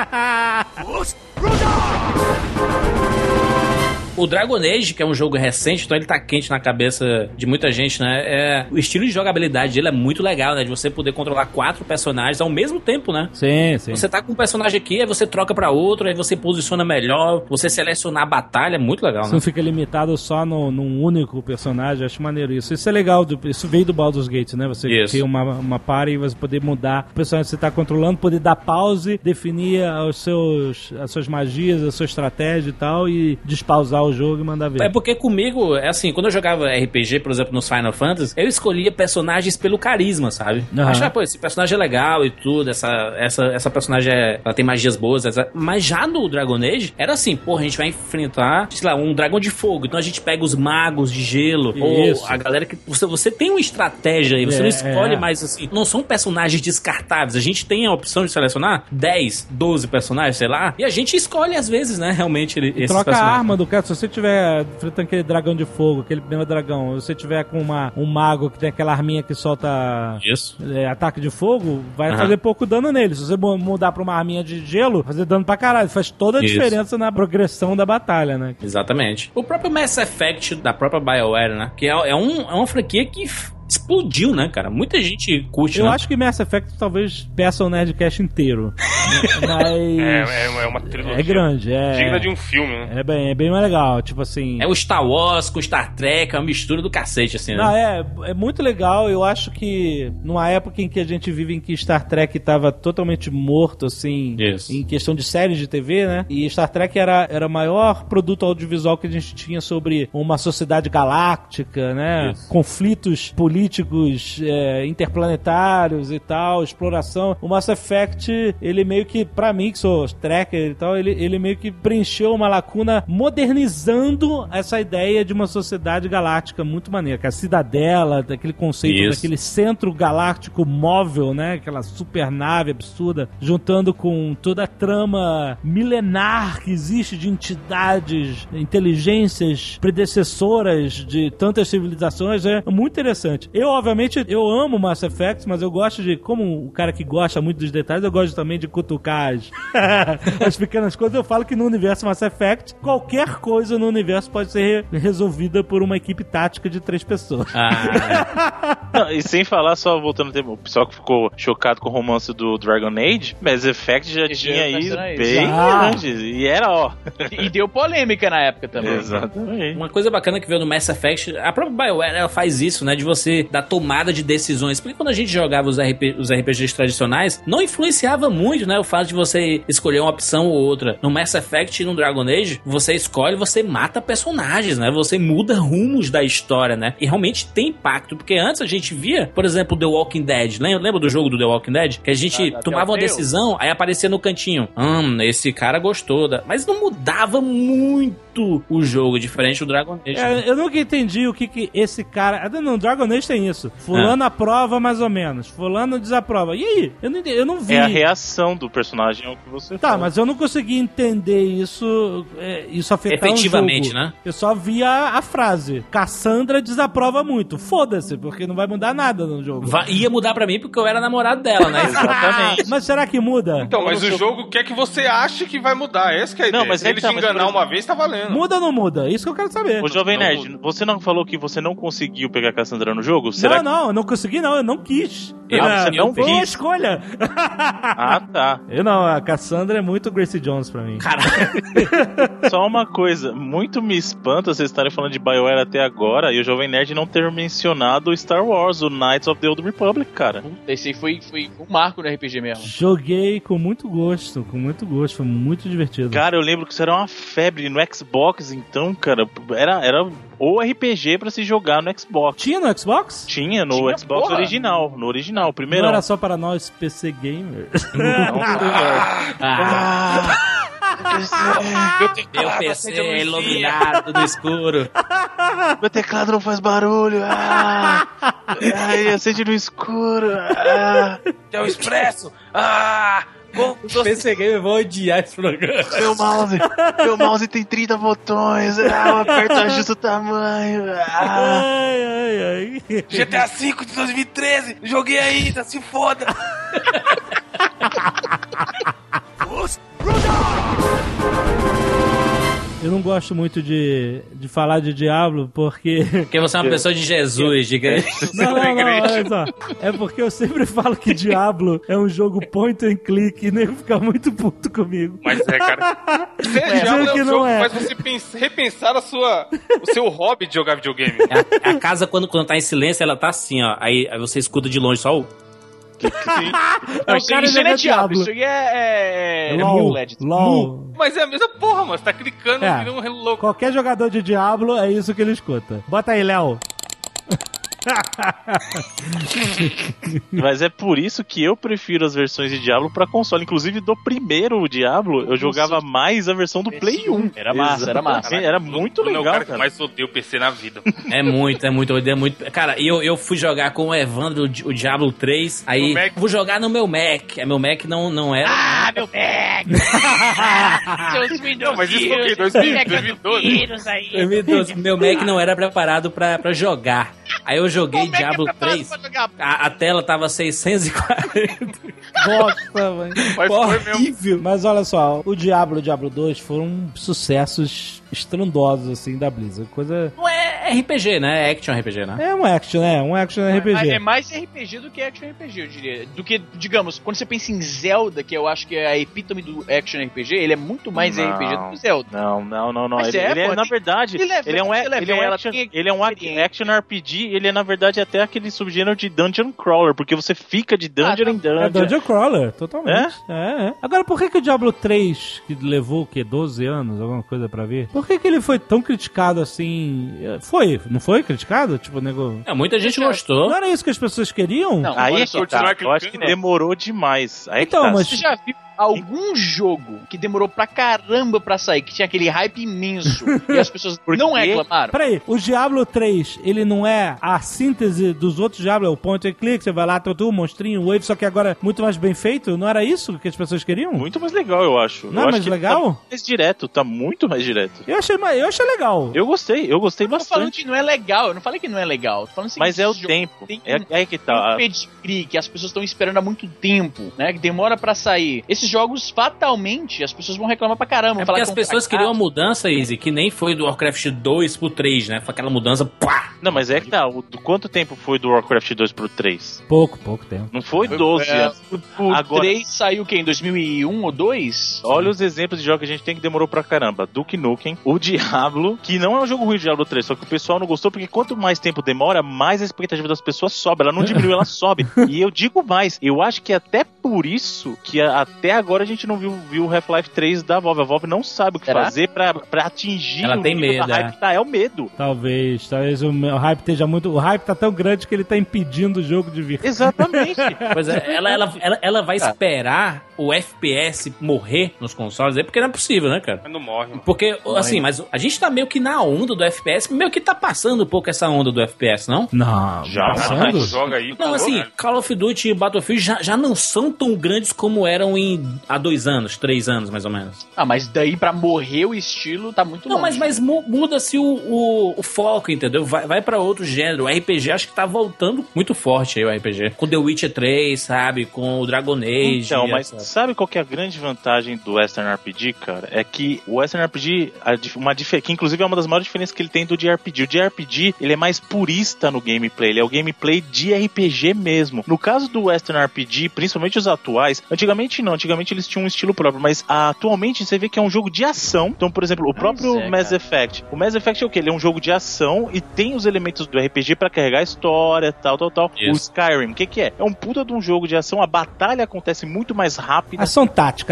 O Dragon Age, que é um jogo recente, então ele tá quente na cabeça de muita gente, né? O estilo de jogabilidade dele é muito legal, né? De você poder controlar 4 personagens ao mesmo tempo, né? Sim. Você tá com um personagem aqui, aí você troca pra outro, aí você posiciona melhor, você selecionar a batalha, é muito legal, você né? Não fica limitado só num único personagem, acho maneiro isso. Isso é legal, isso veio do Baldur's Gate, né? Você tem uma party e você poder mudar o personagem que você tá controlando, poder dar pause, definir as suas magias, a sua estratégia e tal, e despausar o jogo e mandar ver. É porque comigo, é assim, quando eu jogava RPG, por exemplo, nos Final Fantasy, eu escolhia personagens pelo carisma, sabe? Achava, pô, esse personagem é legal e tudo, essa personagem ela tem magias boas, mas já no Dragon Age, era assim, porra, a gente vai enfrentar, sei lá, um dragão de fogo, então a gente pega os magos de gelo, ou a galera que... Você tem uma estratégia aí, você não escolhe mais assim, não são personagens descartáveis, a gente tem a opção de selecionar 10, 12 personagens, sei lá, e a gente escolhe às vezes, né, realmente esses troca personagens. A arma do cara, se você tiver enfrentando aquele dragão de fogo, aquele primeiro dragão, se você tiver com um mago que tem aquela arminha que solta ataque de fogo, vai fazer pouco dano nele. Se você mudar pra uma arminha de gelo, vai fazer dano pra caralho. Faz toda a diferença na progressão da batalha, né? Exatamente. O próprio Mass Effect da própria BioWare, né? Que é uma franquia que explodiu, né, cara? Muita gente curte, Eu acho que Mass Effect talvez peça o Nerdcast inteiro. Mas... É uma trilogia. É grande, digna de um filme, né? É bem mais legal, tipo assim... É o Star Wars com Star Trek, é uma mistura do cacete, assim, né? Não, é muito legal. Eu acho que numa época em que a gente vive, em que Star Trek tava totalmente morto, assim, em questão de séries de TV, né? E Star Trek era o maior produto audiovisual que a gente tinha sobre uma sociedade galáctica, né? Conflitos políticos interplanetários e tal, exploração. O Mass Effect, ele meio meio que, pra mim, que sou tracker e tal, ele meio que preencheu uma lacuna modernizando essa ideia de uma sociedade galáctica muito maneira, que a cidadela, daquele conceito, daquele centro galáctico móvel, né? Aquela super nave absurda, juntando com toda a trama milenar que existe de entidades, inteligências predecessoras de tantas civilizações, é muito interessante. Eu, obviamente, eu amo Mass Effect, mas eu gosto de, como o cara que gosta muito dos detalhes, eu gosto também de cutucar as pequenas coisas. Eu falo que no universo Mass Effect, qualquer coisa no universo pode ser resolvida por uma equipe tática de 3 pessoas. Não, e sem falar, só voltando ao tempo, o pessoal que ficou chocado com o romance do Dragon Age, Mass Effect já tinha aí bem antes, e era, ó. E deu polêmica na época também. Exatamente. Uma coisa bacana que veio no Mass Effect, a própria BioWare, ela faz isso, né, de você dar tomada de decisões, porque quando a gente jogava os RPGs tradicionais, não influenciava muito, né, o fato de você escolher uma opção ou outra. No Mass Effect e no Dragon Age, você escolhe, você mata personagens, né, você muda rumos da história, né, e realmente tem impacto, porque antes a gente via, por exemplo, The Walking Dead, lembra do jogo do The Walking Dead? Que a gente tomava uma decisão, aí aparecia no cantinho, esse cara gostou, mas não mudava muito o jogo, diferente do Dragon Age. Eu nunca entendi o que esse cara... No Dragon Age tem isso. Fulano aprova mais ou menos. Fulano desaprova. E aí? Eu não vi. É a reação do personagem ao que você fala. Mas eu não consegui entender isso afetar efetivamente, o jogo. Né? Eu só via a frase. Cassandra desaprova muito. Foda-se, porque não vai mudar nada no jogo. Ia mudar pra mim porque eu era namorado dela, né? Exatamente. Mas será que muda? Então, mas o jogo quer que você ache que vai mudar. Essa que é a ideia. Mas se ele te enganar uma vez, tá valendo. Muda ou não muda? Isso que eu quero saber. Ô, Jovem Nerd, você não falou que você não conseguiu pegar a Cassandra no jogo? Eu não consegui não, eu não quis. Você não foi uma quis? escolha. Tá. Eu não, a Cassandra é muito Gracie Jones pra mim. Caralho. Só uma coisa, muito me espanta vocês estarem falando de BioWare até agora e o Jovem Nerd não ter mencionado o Star Wars, o Knights of the Old Republic, cara. Esse aí foi um marco no RPG mesmo. Joguei com muito gosto, foi muito divertido. Cara, eu lembro que isso era uma febre no Xbox, então, cara, era o RPG pra se jogar no Xbox. Tinha no Xbox? Tinha no Xbox original, no original, primeiro. Não era só para nós PC gamers? Meu PC é iluminado no escuro. Meu teclado não faz barulho. Ele acende no escuro. É o Expresso. PC Gamer vai odiar esse programa. Meu mouse tem 30 botões. Eu aperto, ajusto o tamanho. Ai. GTA V de 2013. Joguei ainda, se foda. Eu não gosto muito de falar de Diablo porque você é uma pessoa de Jesus, diga aí. Não, olha só. É porque eu sempre falo que Diablo é um jogo point and click e nego fica muito puto comigo. Mas cara. Diablo é um jogo que faz você repensar o seu hobby de jogar videogame. A casa, quando tá em silêncio, ela tá assim, ó. Aí você escuta de longe só o... Isso não é Diablo, isso aí é LOL. Mas é a mesma porra, mano. Você tá clicando e vira um louco. Qualquer jogador de Diablo é isso que ele escuta. Bota aí, Léo. Mas é por isso que eu prefiro as versões de Diablo pra console. Inclusive, do primeiro Diablo, eu jogava mais a versão do Play 1. Era massa. Era muito legal, cara. Que mais odeio o PC na vida. É muito. Cara, eu fui jogar com o Evandro o Diablo 3. Aí, vou jogar no meu Mac. Meu Mac não era... meu Mac! Seus Windows. Mas isso foi o quê? 2012. Meu Mac não era preparado pra jogar. Aí eu joguei Diablo 3, a tela tava 640. Bosta, mano. Horrível. Mas olha só, o Diablo e o Diablo 2 foram sucessos estrondosos, assim, da Blizzard. Coisa... Não é RPG, né? É action RPG, né? É um action, né? Um action RPG. É mais RPG do que action RPG, eu diria. Do que, digamos, quando você pensa em Zelda, que eu acho que é a epítome do action RPG, ele é muito mais RPG do que Zelda. Não. Mas ele é, na verdade, ele é um action RPG, ele é, na verdade, até aquele subgênero de Dungeon Crawler, porque você fica de dungeon em dungeon. É Dungeon Crawler, totalmente. É. Agora, por que o Diablo 3, que levou, 12 anos, alguma coisa pra ver, por que ele foi tão criticado assim? Não foi criticado? Tipo, nego... Muita gente gostou. Não era isso que as pessoas queriam? Não, aí eu acho que demorou demais. Aí então, tá. mas... Você já viu algum jogo que demorou pra caramba pra sair, que tinha aquele hype imenso, e as pessoas não reclamaram? Peraí, o Diablo 3, ele não é a síntese dos outros Diablo, é o point and click, você vai lá, o monstrinho, o Wave, só que agora muito mais bem feito? Não era isso que as pessoas queriam? Muito mais legal, eu acho. Não é mais legal? Tá mais direto, tá muito mais direto. Eu achei legal. Eu gostei bastante. Eu tô falando que não é legal, eu não falei que não é legal. Tô falando assim, mas é o tempo. É que tá. Um pedigree que as pessoas estão esperando há muito tempo, né? Que demora pra sair. Esses jogos, fatalmente, as pessoas vão reclamar pra caramba. É porque as pessoas queriam uma mudança, Izzy, que nem foi do Warcraft 2 pro 3, né? Foi aquela mudança, pá! Não, mas é que tá. Quanto tempo foi do Warcraft 2 pro 3? Pouco tempo. Não foi 12 anos. O 3 saiu o quê? Em 2001 ou 2? Olha os exemplos de jogos que a gente tem que demorou pra caramba. Duke Nukem, o Diablo, que não é um jogo ruim, o Diablo 3, só que o pessoal não gostou, porque quanto mais tempo demora, mais a expectativa das pessoas sobe. Ela não diminui, ela sobe. E eu digo mais, eu acho que até por isso que até agora a gente não viu o Half-Life 3 da Valve. A Valve não sabe o que fazer pra atingir. Ela tem medo, hype. É o medo. Talvez o hype esteja muito... O hype tá tão grande que ele tá impedindo o jogo de vir. Exatamente. Pois é, ela vai esperar o FPS morrer nos consoles, é porque não é possível, né, cara? Mas não morre, mano. Porque, assim, mas a gente tá meio que na onda do FPS, meio que tá passando um pouco essa onda do FPS, não? Não, já passando? Joga aí. Não, assim, Call of Duty e Battlefield já não são tão grandes como eram há 2 anos, 3 anos, mais ou menos. Ah, mas daí pra morrer o estilo tá muito longe. Não, mas muda-se o foco, entendeu? Vai pra outro gênero. O RPG acho que tá voltando muito forte aí, o RPG. Com The Witcher 3, sabe? Com o Dragon Age. Então, mas sabe qual que é a grande vantagem do Western RPG, cara? É que o Western RPG, que inclusive é uma das maiores diferenças que ele tem do JRPG. O JRPG, ele é mais purista no gameplay. Ele é o gameplay de RPG mesmo. No caso do Western RPG, principalmente os atuais, antigamente eles tinham um estilo próprio, mas atualmente você vê que é um jogo de ação. Então, por exemplo, o próprio Mass Effect. O Mass Effect é o quê? Ele é um jogo de ação e tem os elementos do RPG pra carregar a história, tal. Isso. O Skyrim, o que é? É um puta de um jogo de ação, a batalha acontece muito mais rápida. Ação tática.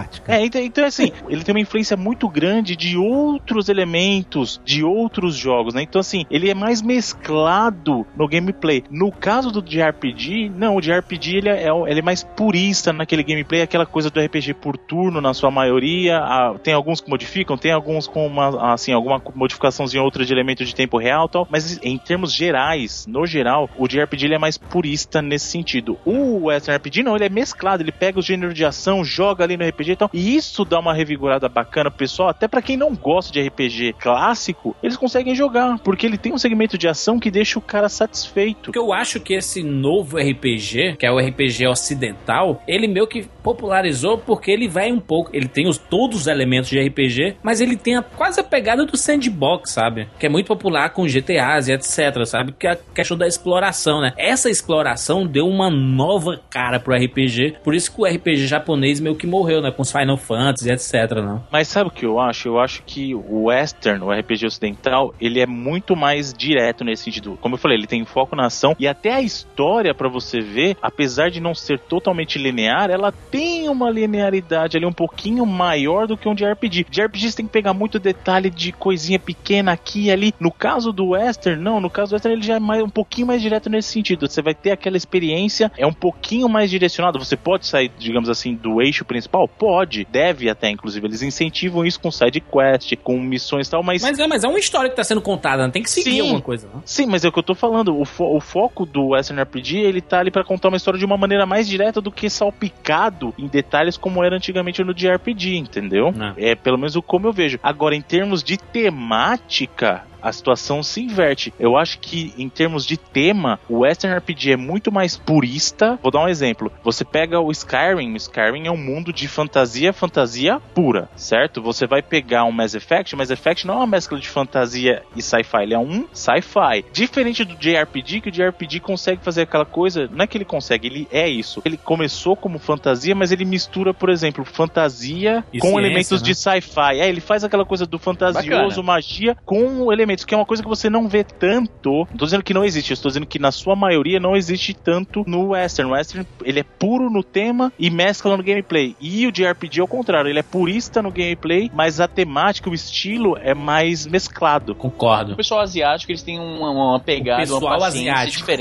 Então assim, ele tem uma influência muito grande de outros elementos, de outros jogos, né? Então assim, ele é mais mesclado no gameplay. No caso do JRPG, não, o JRPG ele é mais purista naquele gameplay, aquela coisa do RPG por turno na sua maioria. Tem alguns que modificam, tem alguns com alguma modificaçãozinha ou outra de elemento de tempo real e tal, mas em termos gerais, no geral, o JRPG ele é mais purista nesse sentido. O Western RPG não, ele é mesclado, ele pega o gênero de ação, joga ali no RPG e tal, e isso dá uma revigorada bacana pro pessoal, até pra quem não gosta de RPG clássico, eles conseguem jogar, porque ele tem um segmento de ação que deixa o cara satisfeito. Porque eu acho que esse novo RPG, que é o RPG ocidental, ele meio que popularizou porque ele vai um pouco, ele tem todos os elementos de RPG, mas ele tem quase a pegada do sandbox, sabe? Que é muito popular com GTAs e etc, sabe? Que é a questão da exploração, né? Essa exploração deu uma nova cara pro RPG, por isso que o RPG japonês meio que morreu, né? Com os Final Fantasy e etc, não? Mas sabe o que eu acho? Eu acho que o Western, o RPG ocidental, ele é muito mais direto nesse sentido. Como eu falei, ele tem foco na ação e até a história, pra você ver, apesar de não ser totalmente linear, ela tem uma linearidade ali um pouquinho maior do que um de RPG. De RPG você tem que pegar muito detalhe de coisinha pequena aqui e ali. No caso do Western, não. No caso do Western, ele já é um pouquinho mais direto nesse sentido. Você vai ter aquela experiência, é um pouquinho mais direcionado. Você pode sair, digamos assim, do eixo principal? Pode. Deve até, inclusive. Eles incentivam isso com side quest, com missões e tal, mas é uma história que tá sendo contada, não tem que seguir alguma coisa, não? Sim, mas é o que eu tô falando. O foco do Western RPG, ele tá ali pra contar uma história de uma maneira mais direta do que salpicado em detalhes como era antigamente no JRPG, entendeu? Não. É pelo menos como eu vejo. Agora, em termos de temática, a situação se inverte. Eu acho que, em termos de tema, o Western RPG é muito mais purista. Vou dar um exemplo. Você pega o Skyrim. O Skyrim é um mundo de fantasia pura, certo? Você vai pegar um Mass Effect. Mass Effect não é uma mescla de fantasia e sci-fi. Ele é um sci-fi. Diferente do JRPG, que o JRPG consegue fazer aquela coisa... Não é que ele consegue, ele é isso. Ele começou como fantasia, mas ele mistura, por exemplo, fantasia e com ciência, elementos, né, de sci-fi. Ele faz aquela coisa do fantasioso, magia, com elementos, que é uma coisa que você não vê tanto. Não tô dizendo que não existe, eu estou dizendo que na sua maioria não existe tanto no Western. O Western, ele é puro no tema e mescla no gameplay. E o JRPG, ao contrário, ele é purista no gameplay, mas a temática, o estilo é mais mesclado. Concordo. O pessoal asiático, eles têm uma pegada, uma paciência diferente.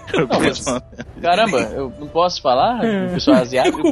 Caramba, eu não posso falar? O pessoal asiático,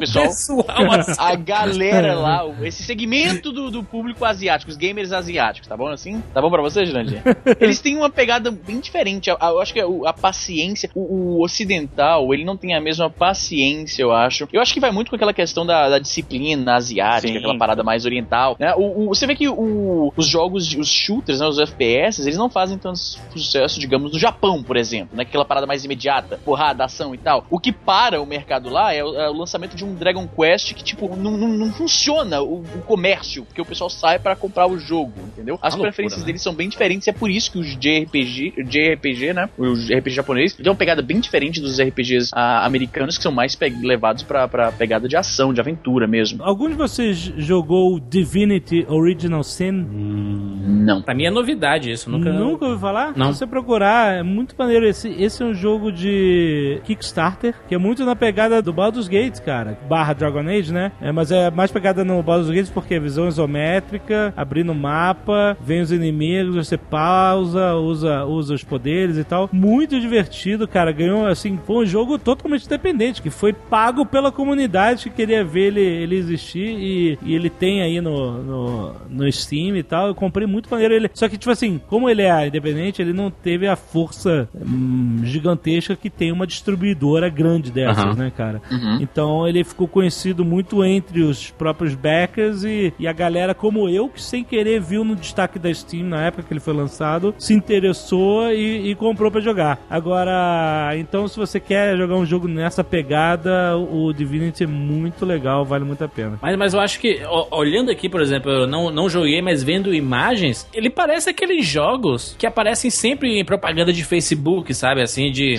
a galera lá, esse segmento do público asiático, os gamers asiáticos, tá bom assim? Tá bom pra você, Jurandir? Eles têm uma pegada bem diferente. Eu acho que a paciência, o ocidental, ele não tem a mesma paciência, eu acho. Eu acho que vai muito com aquela questão da disciplina asiática, aquela parada mais oriental, né? Você vê que os jogos, os shooters, né, os FPS, eles não fazem tanto sucesso, digamos, no Japão, por exemplo, né? Aquela parada mais imediata, porrada, ação e tal. O que para o mercado lá é o lançamento de um Dragon Quest que, tipo, não funciona o comércio, porque o pessoal sai pra comprar o jogo, entendeu? As preferências deles são bem diferentes, é por isso que os JRPG, né? Os RPG japoneses têm uma pegada bem diferente dos RPGs americanos, que são mais levados pra pegada de ação, de aventura mesmo. Algum de vocês jogou Divinity Original Sin? Não. Pra mim é novidade isso. Nunca ouviu falar? Não. Se você procurar, é muito maneiro. Esse é um jogo de Kickstarter, que é muito na pegada do Baldur's Gate, cara. / Dragon Age, né? Mas é mais pegada no Baldur's Gate porque é visão isométrica, abrindo o mapa, vem os inimigos, você pausa, usa os poderes e tal. Muito divertido, cara. Ganhou, assim, foi um jogo totalmente independente, que foi pago pela comunidade que queria ver ele existir e ele tem aí no Steam e tal. Eu comprei muito maneiro ele. Só que, tipo assim, como ele é independente, ele não teve a força gigantesca que tem uma distribuidora grande dessas, né, cara? Então ele ficou conhecido muito entre os próprios backers e a galera como eu, que sem querer viu no destaque da Steam na época que ele foi lançado, se interessou e comprou pra jogar. Agora, então se você quer jogar um jogo nessa pegada, o Divinity é muito legal, vale muito a pena. Mas eu acho que, olhando aqui, por exemplo, eu não joguei, mas vendo imagens, ele parece aqueles jogos que aparecem sempre em propaganda de Facebook, sabe? Assim, de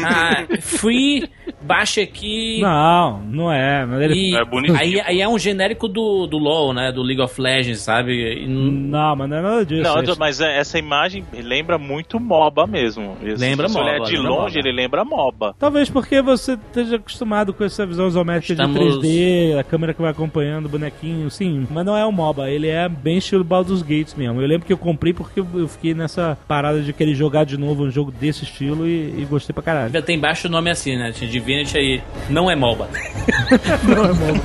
free, baixa aqui. Não é. Mas ele... É bonitinho. Aí é um genérico do LoL, né? Do League of Legends, sabe? Não, mas não é nada disso. Não, mas essa imagem lembra muito MOBA mesmo. Lembra MOBA. Se olhar de longe, ele lembra MOBA. Talvez porque você esteja acostumado com essa visão isométrica de 3D, a câmera que vai acompanhando o bonequinho, sim. Mas não é um MOBA, ele é bem estilo Baldur's Gate mesmo. Eu lembro que eu comprei porque eu fiquei nessa parada de querer jogar de novo um jogo desse estilo e gostei pra caralho. Já tem embaixo o nome assim, né? Divinity aí. Não é MOBA. Não é MOBA.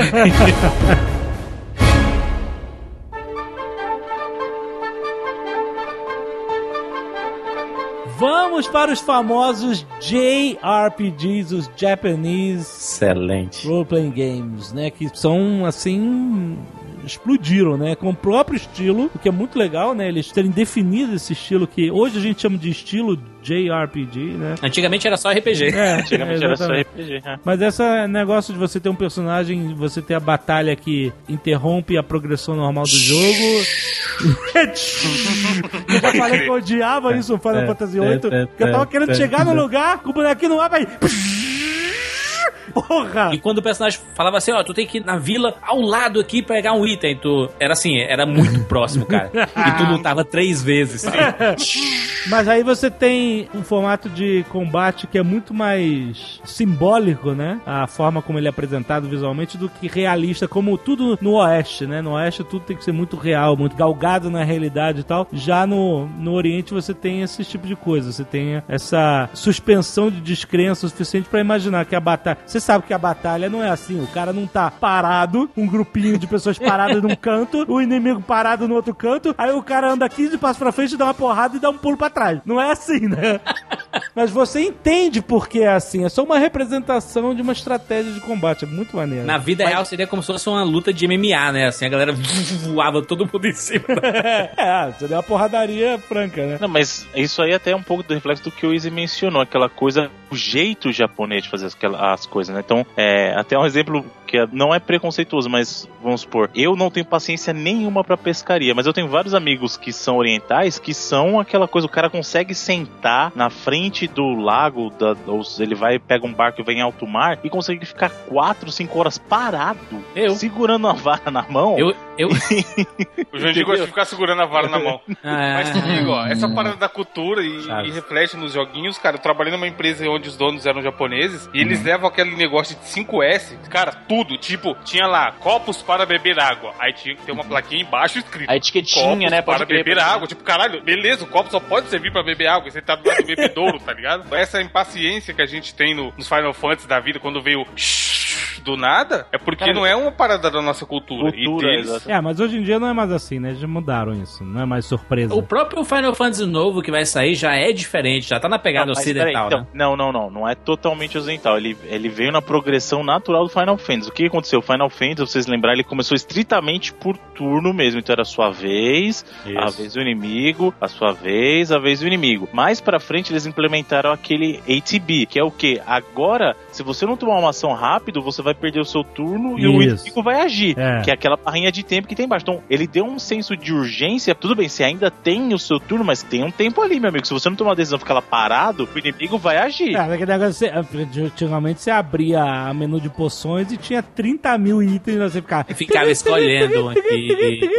Vamos para os famosos JRPGs, os Japanese Role Playing Games, né? Que são, assim, explodiram, né? Com o próprio estilo, o que é muito legal, né? Eles terem definido esse estilo que hoje a gente chama de estilo JRPG, né? Antigamente era só RPG. Antigamente era só RPG. Mas esse negócio de você ter um personagem, você ter a batalha que interrompe a progressão normal do jogo. Eu já falei que eu odiava isso no Final Fantasy VIII, porque eu tava querendo chegar no lugar com o bonequinho no mapa e... Porra! E quando o personagem falava assim, tu tem que ir na vila ao lado aqui pegar um item, era assim, era muito próximo, cara. E tu lutava 3 vezes. Mas aí você tem um formato de combate que é muito mais simbólico, né? A forma como ele é apresentado visualmente do que realista, como tudo no Oeste, né? No Oeste tudo tem que ser muito real, muito galgado na realidade e tal. Já no Oriente você tem esse tipo de coisa, você tem essa suspensão de descrença o suficiente pra imaginar que a batalha... Você sabe que a batalha não é assim, o cara não tá parado, um grupinho de pessoas paradas num canto, o inimigo parado no outro canto, aí o cara anda 15 passos pra frente, dá uma porrada e dá um pulo pra trás. Não é assim, né? Mas você entende por que é assim, é só uma representação de uma estratégia de combate, é muito maneiro. Na vida real seria como se fosse uma luta de MMA, né? Assim, a galera voava todo mundo em cima. Seria uma porradaria franca, né? Não, mas isso aí até é um pouco do reflexo do que o Izzy mencionou, aquela coisa, o jeito japonês de fazer as coisas, né? Então, até um exemplo que não é preconceituoso, mas vamos supor, eu não tenho paciência nenhuma pra pescaria, mas eu tenho vários amigos que são orientais, que são aquela coisa, o cara consegue sentar na frente do lago, ele pega um barco e vai em alto mar, e consegue ficar 4, 5 horas parado, segurando a vara na mão, O Jandir gosta de ficar segurando a vara na mão. Mas comigo, ó, essa parada da cultura e reflete nos joguinhos, cara, eu trabalhei numa empresa onde os donos eram japoneses e eles levam aquele negócio de 5S, cara, tudo, tipo, tinha lá, copos para beber água, aí tinha que ter uma plaquinha embaixo escrito. A etiquetinha, copos né? Para beber água, tipo, caralho, beleza, o copo só pode servir pra beber água, e você tá do lado do bebedouro, tá ligado? Essa impaciência que a gente tem nos Final Fantasy da vida, quando veio do nada, é porque não é uma parada da nossa cultura. E deles... mas hoje em dia não é mais assim, né? Já mudaram isso, não é mais surpresa. O próprio Final Fantasy novo que vai sair já é diferente, já tá na pegada ocidental, né? Não é totalmente ocidental. Ele veio na progressão natural do Final Fantasy. O que aconteceu? O Final Fantasy, pra vocês lembrarem, ele começou estritamente por turno mesmo. Então era a sua vez, a vez do inimigo, a sua vez, a vez do inimigo. Mais pra frente eles implementaram aquele ATB, que é o quê? Agora, se você não tomar uma ação rápido, você vai perder o seu turno e o inimigo vai agir. Que é aquela barrinha de tempo que tem embaixo. Então, ele deu um senso de urgência. Tudo bem, você ainda tem o seu turno, mas tem um tempo ali, meu amigo. Se você não tomar uma decisão e ficar lá parado, o inimigo vai agir. Aquele negócio, antigamente você abria a menu de poções e tinha 30 mil itens, você ficava escolhendo aqui.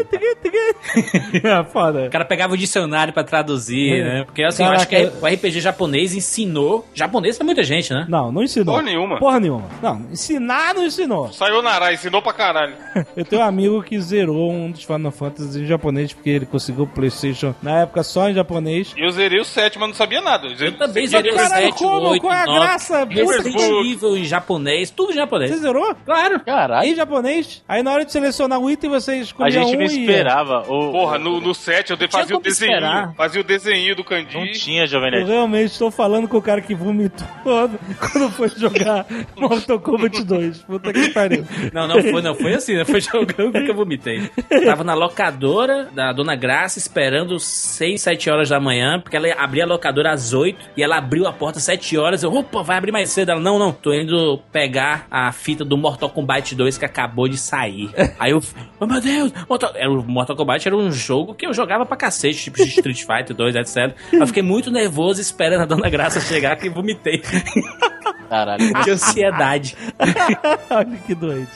Foda. O cara pegava o dicionário pra traduzir, né? Porque assim, eu acho que o RPG japonês ensinou. Japonês pra muita gente, né? Não ensinou. Porra nenhuma. Não, ensinar não ensinou. Sayonara, ensinou pra caralho. Eu tenho um amigo que zerou um dos Final Fantasy em japonês, porque ele conseguiu o PlayStation na época só em japonês. E eu zerei o 7, mas não sabia nada. Eu também zerei o 7, o 8, qual é a 9. graça? Nível em japonês, tudo em japonês. Você zerou? Claro. Caralho. Em japonês. Aí na hora de selecionar o item, você escolhia a gente não esperava. Porra, no 7 eu fazia o desenho. Fazia o desenho do kanji. Não tinha, Jovem Nerd. Eu realmente estou falando com o cara que vomitou quando foi jogar Mortal Kombat 2. Puta que pariu. Não foi assim, né? Foi jogando que eu vomitei. Tava na locadora da Dona Graça esperando 6, 7 horas da manhã, porque ela abria a locadora às 8 e ela abriu a porta às 7 horas. Eu, opa, vai abrir mais cedo. Ela, não, tô indo pegar a fita do Mortal Kombat 2 que acabou de sair. Aí eu, oh meu Deus, o Mortal Kombat era um jogo que eu jogava pra cacete, tipo de Street Fighter 2, etc. Eu fiquei muito nervoso esperando a Dona Graça chegar que vomitei. Caralho. Que ansiedade. Olha que doente.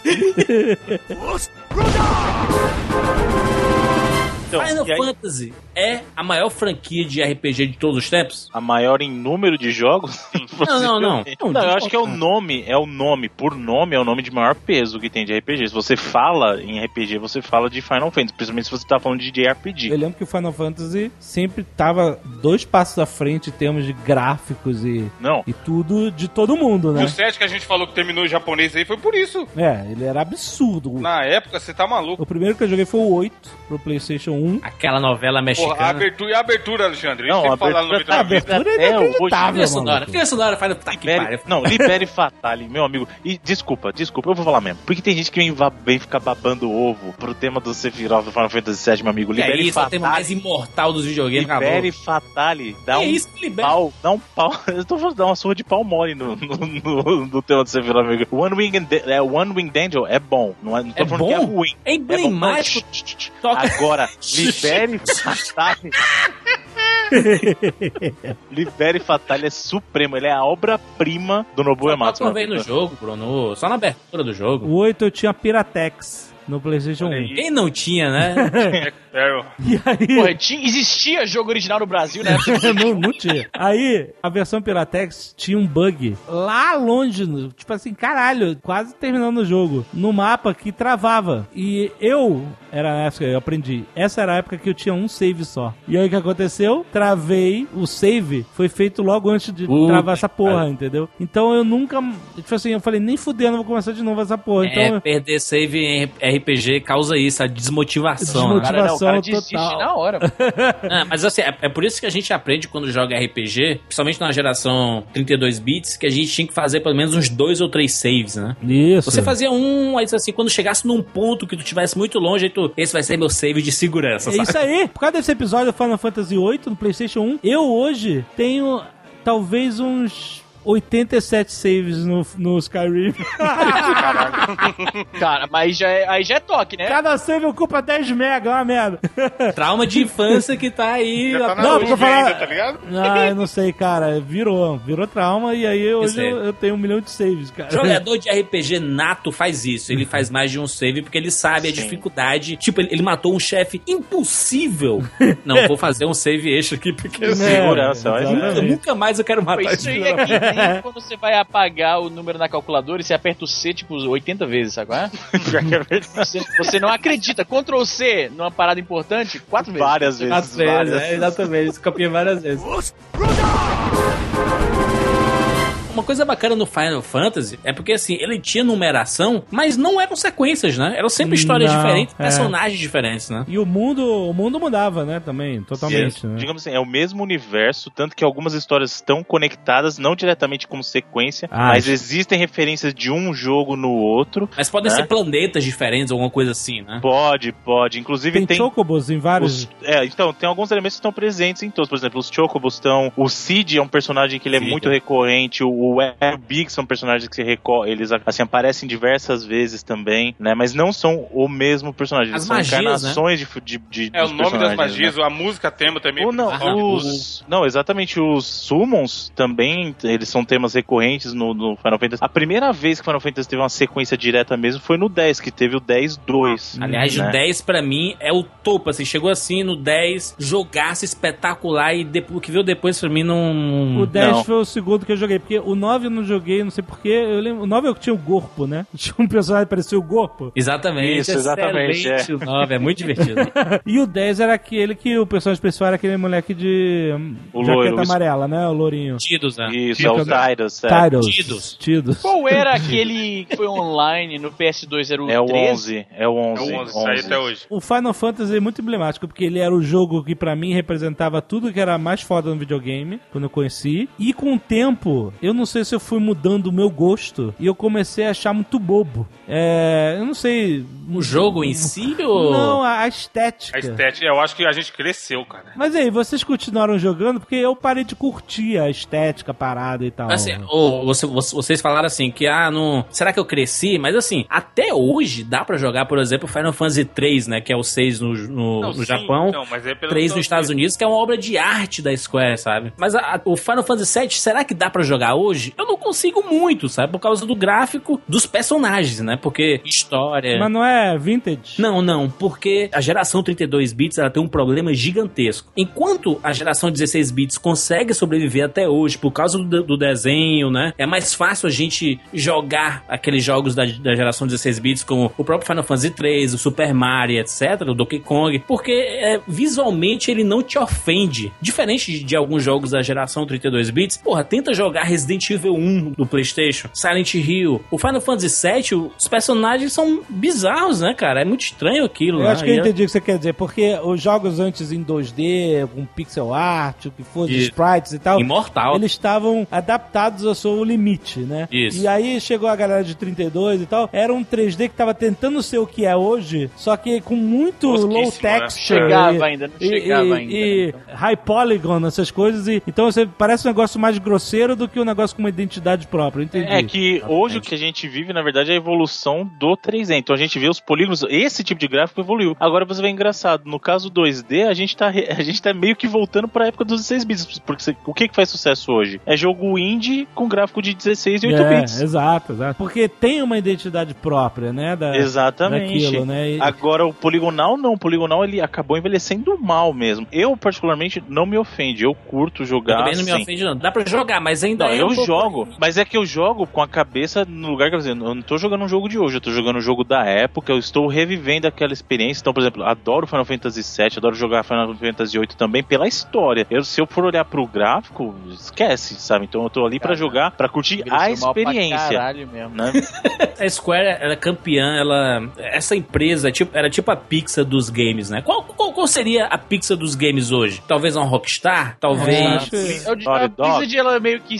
Então, Final Fantasy é a maior franquia de RPG de todos os tempos? A maior em número de jogos? Não, eu acho que é o nome. Por nome, é o nome de maior peso que tem de RPG. Se você fala em RPG, você fala de Final Fantasy, principalmente se você tá falando de JRPG. Eu lembro que o Final Fantasy sempre tava 2 passos à frente em termos de gráficos e tudo de todo mundo, né? E o 7 que a gente falou que terminou em japonês aí foi por isso. Ele era absurdo. Na época, você tá maluco. O primeiro que eu joguei foi o 8 pro PlayStation 1. Aquela novela mexicana. Porra, a abertura, Alexandre. A abertura é inacreditável, Trilha sonora faz tá que pariu. Não, Libere Fatale, meu amigo. E desculpa, eu vou falar mesmo. Porque tem gente que vem ficar babando ovo pro tema do Sephiroth do Final Fantasy VII, meu amigo. Libere Fatale. É o tema mais imortal dos videogames. Libere Fatale. Dá um pau. Eu tô falando, dá uma surra de pau mole no tema do Sephiroth, meu amigo. One Winged Angel é bom. Não tô falando que é ruim. É emblemático. Agora, Libere Fatale. Libere Fatale é supremo, ele é a obra-prima do Nobuo Ematsu. Só no jogo, Bruno, só na abertura do jogo. O 8 eu tinha Piratex no PlayStation 1. Quem não tinha, né? E aí... Porra, existia jogo original no Brasil, né? não tinha. Aí, a versão Piratex tinha um bug lá longe, tipo assim, caralho, quase terminando o jogo, no mapa que travava. E eu aprendi. Essa era a época que eu tinha um save só. E aí o que aconteceu? Travei, o save foi feito logo antes de travar essa porra, entendeu? Então eu nunca, tipo assim, eu falei, nem fudendo, vou começar de novo essa porra. Então, perder save em RPG causa isso, a desmotivação. O cara desiste na hora. Mas assim, é por isso que a gente aprende quando joga RPG, principalmente na geração 32 bits, que a gente tinha que fazer pelo menos uns 2 ou 3 saves, né? Isso. Você fazia aí assim, quando chegasse num ponto que tu estivesse muito longe, aí esse vai ser meu save de segurança, sabe? Isso aí. Por causa desse episódio do Final Fantasy VIII no PlayStation 1, eu hoje tenho talvez uns 87 saves no Skyrim. Cara, mas aí já é toque, né? Cada save ocupa 10 mega, uma merda. Trauma de infância que tá aí. Já tá na Não, luz porque eu falar- ainda, tá ligado? Ah, eu não sei, cara. Virou trauma e aí hoje eu tenho 1 milhão de saves, cara. Jogador de RPG nato faz isso. Ele faz mais de um save porque ele sabe a dificuldade. Tipo, ele matou um chefe impossível. Não, vou fazer um save extra aqui porque Segurança, olha. nunca mais eu quero matar Isso aí é que nem quando você vai apagar o número na calculadora e você aperta o C, tipo, 80 vezes, sabe? Você não acredita. Ctrl C numa parada importante, 4 vezes. Várias vezes. Às vezes, exatamente. Copiei várias vezes. Uma coisa bacana no Final Fantasy é porque, assim, ele tinha numeração, mas não eram sequências, né? Eram sempre histórias diferentes, personagens diferentes, né? E o mundo mudava, né, também, totalmente. Né? Digamos assim, é o mesmo universo, tanto que algumas histórias estão conectadas, não diretamente como sequência, mas existem referências de um jogo no outro. Mas podem ser planetas diferentes, alguma coisa assim, né? Pode. Inclusive Tem chocobos em vários... Então, tem alguns elementos que estão presentes em todos. Por exemplo, os chocobos estão... O Cid é um personagem que ele é muito recorrente, o Big são personagens que eles assim, aparecem diversas vezes também, né? Mas não são o mesmo personagem. As são magias, encarnações, né? de É o nome das magias, né? a música tema também. Não, exatamente. Os Summons também, eles são temas recorrentes no Final Fantasy. A primeira vez que Final Fantasy teve uma sequência direta mesmo foi no 10, que teve o 10-2. Aliás, né? O 10 pra mim é o topo, assim, chegou assim no 10, jogasse espetacular e o que veio depois pra mim não... O 10 foi o segundo que eu joguei, porque o 9 eu não joguei, não sei porquê. Eu lembro, o 9 é o que tinha o Gorpo, né? Tinha um personagem que parecia o Gorpo. Exatamente. Isso, exatamente. O 9 é muito divertido. E o 10 era aquele que o personagem principal era aquele moleque de jaqueta amarela, né? O lourinho. Tidus, né? Isso, é o Tidus. Tidus. Qual era aquele que foi online no PS2? Era o 13? É o 11. É o 11, sai até hoje. O Final Fantasy é muito emblemático, porque ele era o jogo que pra mim representava tudo que era mais foda no videogame, quando eu conheci. E com o tempo, eu não sei se eu fui mudando o meu gosto, e eu comecei a achar muito bobo. Eu não sei... O jogo em si ou... Não, a estética. A estética, eu acho que a gente cresceu, cara. Mas aí, vocês continuaram jogando porque eu parei de curtir a estética, a parada e tal. Assim, vocês falaram assim que, não... Será que eu cresci? Mas assim, até hoje dá pra jogar, por exemplo, Final Fantasy 3, né? Que é o 6 no Japão, não, mas é 3 nos Estados Unidos, que é uma obra de arte da Square, sabe? Mas o Final Fantasy 7, será que dá pra jogar hoje? Eu não consigo muito, sabe? Por causa do gráfico dos personagens, né? Porque história... Mas não é vintage? Não, porque a geração 32 bits ela tem um problema gigantesco. Enquanto a geração 16 bits consegue sobreviver até hoje por causa do desenho, né? É mais fácil a gente jogar aqueles jogos da geração 16 bits como o próprio Final Fantasy 3, o Super Mario, etc, o Donkey Kong, porque visualmente ele não te ofende. Diferente de alguns jogos da geração 32 bits, porra, tenta jogar Resident Evil 1 do PlayStation, Silent Hill, o Final Fantasy 7, os personagens são bizarros, né, cara? É muito estranho aquilo. Eu acho que eu entendi o que você quer dizer, porque os jogos antes em 2D, com pixel art, o que for, de sprites e tal, Imortal. Eles estavam adaptados ao seu limite, né? Isso. E aí chegou a galera de 32 e tal, era um 3D que tava tentando ser o que é hoje, só que com muito low texture. Não chegava ainda. E high polygon, essas coisas. Então você parece um negócio mais grosseiro do que um negócio com uma identidade própria. Entendi. É que hoje o que a gente vive, na verdade, é a evolução do 3D. Então a gente vê os polígonos, esse tipo de gráfico evoluiu. Agora você vê engraçado, no caso 2D, a gente tá meio que voltando pra época dos 16 bits. Porque o que faz sucesso hoje? É jogo indie com gráfico de 16 e 8 bits. Exato. Porque tem uma identidade própria, né? Exatamente. Daquilo, né? Agora o poligonal não. O poligonal ele acabou envelhecendo mal mesmo. Eu, particularmente, não me ofende. Eu curto jogar. Eu também não me ofende, não. Dá pra jogar, mas ainda não, eu jogo. Mas é que eu jogo com a cabeça no lugar que eu não tô jogando um jogo de hoje. Eu tô jogando um jogo da época. Eu estou revivendo aquela experiência. Então, por exemplo, adoro Final Fantasy VII, adoro jogar Final Fantasy VIII também pela história. Se eu for olhar pro gráfico, esquece, sabe? Então eu tô ali pra jogar, pra curtir a experiência. Né? A Square era campeã, essa empresa era tipo a Pixar dos games, né? Qual seria a Pixar dos games hoje? Talvez uma Rockstar? Talvez... A Pixar ela meio que Naughty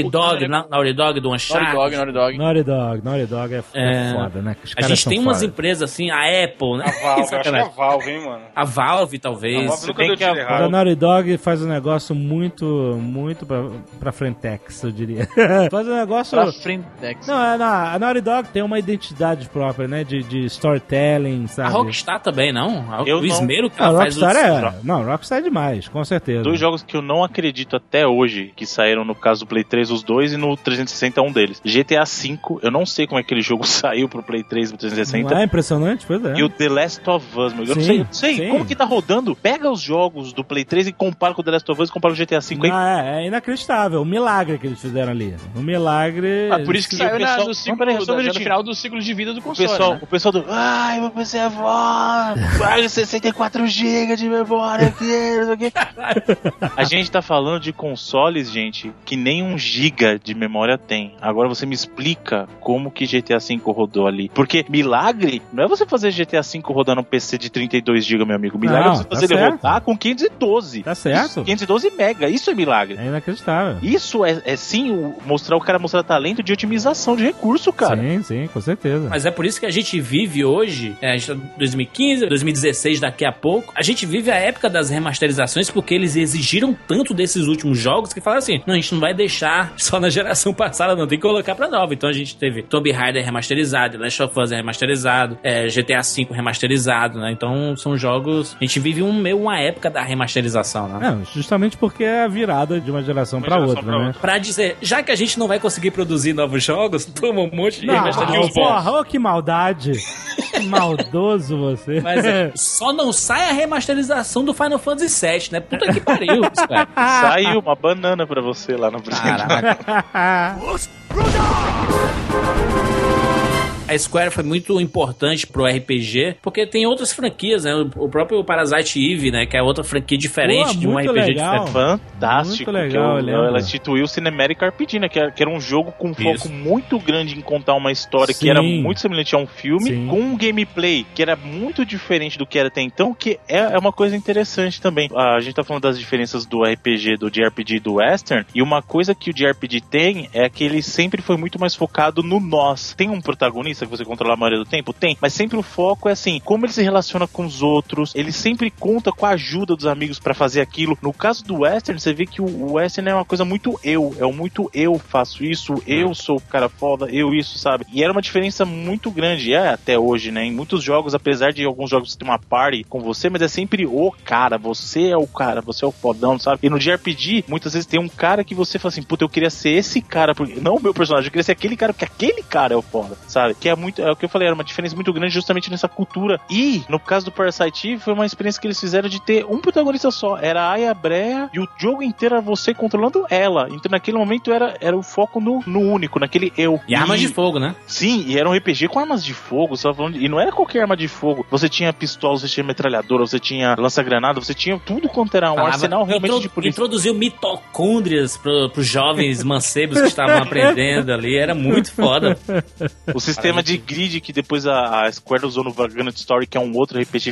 Naughty Dog do Uncharted. Naughty Dog é foda, né? A gente tem umas empresas assim, a Apple, né? A Valve, acho que é a Valve, hein, mano? A Valve, talvez. A Valve nunca deu tiro errado. A Naughty Dog faz um negócio muito pra frentex, eu diria. Faz um negócio... Pra frentex. Não, a Naughty Dog tem uma identidade própria, né? De storytelling, sabe? A Rockstar também, não? Eu o não. esmero que A ela faz... Rockstar Não, Rockstar é demais, com certeza. 2 jogos que eu não acredito até hoje, que saíram no caso do Play 3, os 2, e no 360 um deles. GTA V, eu não sei como é que aquele jogo saiu pro Play 3 e pro 360. Não é impressionante? Pois é. E o The Last of Us, meu. Eu não sei como que tá rodando. Pega os jogos do Play 3 e compara com o The Last of Us e compara com o GTA V. É inacreditável. O milagre que eles fizeram ali. O milagre... Por isso que saiu no final do ciclo de vida do console. O pessoal do... Ai, meu PC é foda. 64 GB de memória aqui, não sei o quê. A gente tá falando de consoles, gente, que nem 1 GB de memória tem. Agora você me explica como que GTA V rodou ali. Porque milagre não é você fazer GTA V rodar num PC de 32 GB, meu amigo. Milagre é você fazer ele rodar com 512. Tá certo. Isso, 512 mega. Isso é milagre. É inacreditável. Isso é sim o cara mostrar talento de otimização de recurso, cara. Sim, com certeza. Mas é por isso que a gente vive hoje, a gente tá em 2015, 2016 daqui a pouco, a gente vive a época das remasterizações porque eles exigiram tanto desses últimos jogos que falaram assim, não, a gente não vai deixar só na geração passada, não, tem que colocar pra nova. Então a gente teve Tomb Raider remasterizado, Last of Us remasterizado, GTA V remasterizado, né? Então são jogos... A gente vive uma época da remasterização, né? Justamente porque é a virada de uma geração pra outra, né? Pra dizer, já que a gente não vai conseguir produzir novos jogos, toma um monte de remasterização. Porra, que maldade! Que maldoso você. Mas só não sai a remasterização do Final Fantasy VII, né? Puta que pariu, cara. Saiu uma banana pra você lá no A Square foi muito importante pro RPG, porque tem outras franquias, né? O próprio Parasite Eve, né? Que é outra franquia diferente de um RPG legal. diferente. Fantástico. Muito legal, ela instituiu o Cinematic RPG, né? Que era um jogo com foco muito grande em contar uma história que era muito semelhante a um filme, com um gameplay que era muito diferente do que era até então, que é uma coisa interessante também. A gente tá falando das diferenças do RPG, do JRPG e do Western, e uma coisa que o JRPG tem é que ele sempre foi muito mais focado no nós. Tem um protagonista que você controla a maioria do tempo? Tem, mas sempre o foco é assim, como ele se relaciona com os outros, ele sempre conta com a ajuda dos amigos pra fazer aquilo. No caso do Western, você vê que o Western é uma coisa muito eu faço isso, eu sou o cara foda, eu isso, sabe? E era uma diferença muito grande, até hoje, né? Em muitos jogos, apesar de alguns jogos ter uma party com você, mas é sempre o cara, você é o cara, você é o fodão, sabe? E no JRPG, muitas vezes tem um cara que você fala assim, puta, eu queria ser esse cara, porque não o meu personagem, eu queria ser aquele cara, porque aquele cara é o foda, sabe? Que é o que eu falei, era uma diferença muito grande justamente nessa cultura. E, no caso do Parasite Eve, foi uma experiência que eles fizeram de ter um protagonista só. Era a Aya Brea e o jogo inteiro era você controlando ela. Então, naquele momento, era o foco no único, naquele eu. E armas de fogo, né? Sim, e era um RPG com armas de fogo. Você tava falando e não era qualquer arma de fogo. Você tinha pistola, você tinha metralhadora, você tinha lança-granada, você tinha tudo quanto era um arsenal realmente de polícia. Introduziu mitocôndrias pros jovens mancebos que estavam aprendendo ali. Era muito foda. O sistema de grid que depois a Square usou no Vagrant Story, que é um outro RPG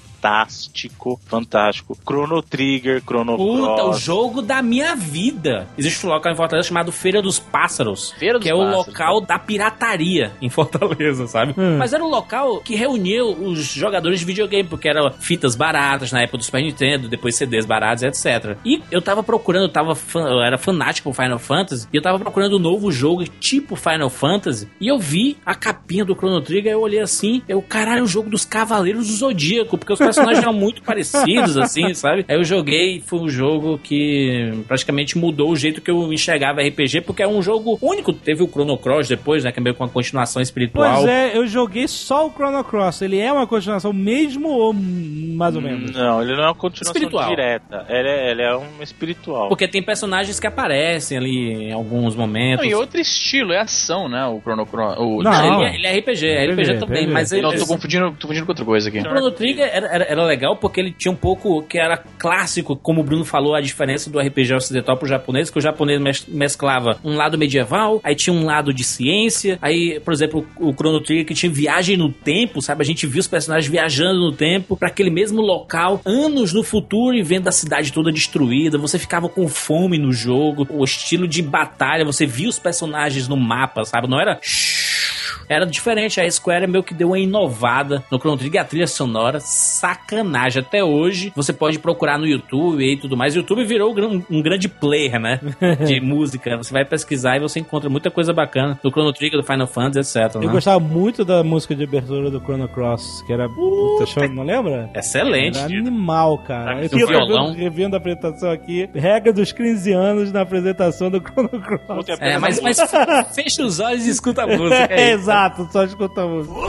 fantástico. Chrono Trigger, Chrono Cross. Puta, o jogo da minha vida. Existe um local em Fortaleza chamado Feira dos Pássaros, que é o local da pirataria em Fortaleza, sabe? Mas era um local que reunia os jogadores de videogame, porque eram fitas baratas na época do Super Nintendo, depois CDs baratos, etc. E eu tava procurando, eu era fanático por Final Fantasy, e eu tava procurando um novo jogo tipo Final Fantasy, e eu vi a capinha do Chrono Trigger, eu olhei assim, caralho, o jogo dos Cavaleiros do Zodíaco, porque os personagens eram muito parecidos, assim, sabe? Aí eu joguei, foi um jogo que praticamente mudou o jeito que eu enxergava RPG, porque é um jogo único. Teve o Chrono Cross depois, né? Que é meio com uma continuação espiritual. Pois é, eu joguei só o Chrono Cross. Ele é uma continuação mesmo ou mais ou menos? Não, ele não é uma continuação espiritual direta. Ele é um espiritual. Porque tem personagens que aparecem ali em alguns momentos. Não, e outro estilo, é ação, né? O Chrono Cross. Não, ele é RPG. RPG também, mas... Não, tô confundindo com outra coisa aqui. O Chrono Trigger era legal porque ele tinha um pouco que era clássico, como o Bruno falou, a diferença do RPG ocidental pro japonês, que o japonês mesclava um lado medieval, aí tinha um lado de ciência, aí, por exemplo, o Chrono Trigger que tinha viagem no tempo, sabe? A gente viu os personagens viajando no tempo pra aquele mesmo local, anos no futuro e vendo a cidade toda destruída, você ficava com fome no jogo, o estilo de batalha, você via os personagens no mapa, sabe? Não era... Era diferente, a Square meio que deu uma inovada no Chrono Trigger, a trilha sonora, sacanagem. Até hoje, você pode procurar no YouTube e tudo mais. O YouTube virou um grande player, né? De música. Você vai pesquisar e você encontra muita coisa bacana do Chrono Trigger, do Final Fantasy, etc. Eu gostava muito da música de abertura do Chrono Cross, que era... não lembra? Excelente. Era animal, cara. Eu violão. Revendo a apresentação aqui, regra dos 15 anos na apresentação do Chrono Cross. Mas fecha os olhos e escuta a música. Exato, só escuta a música.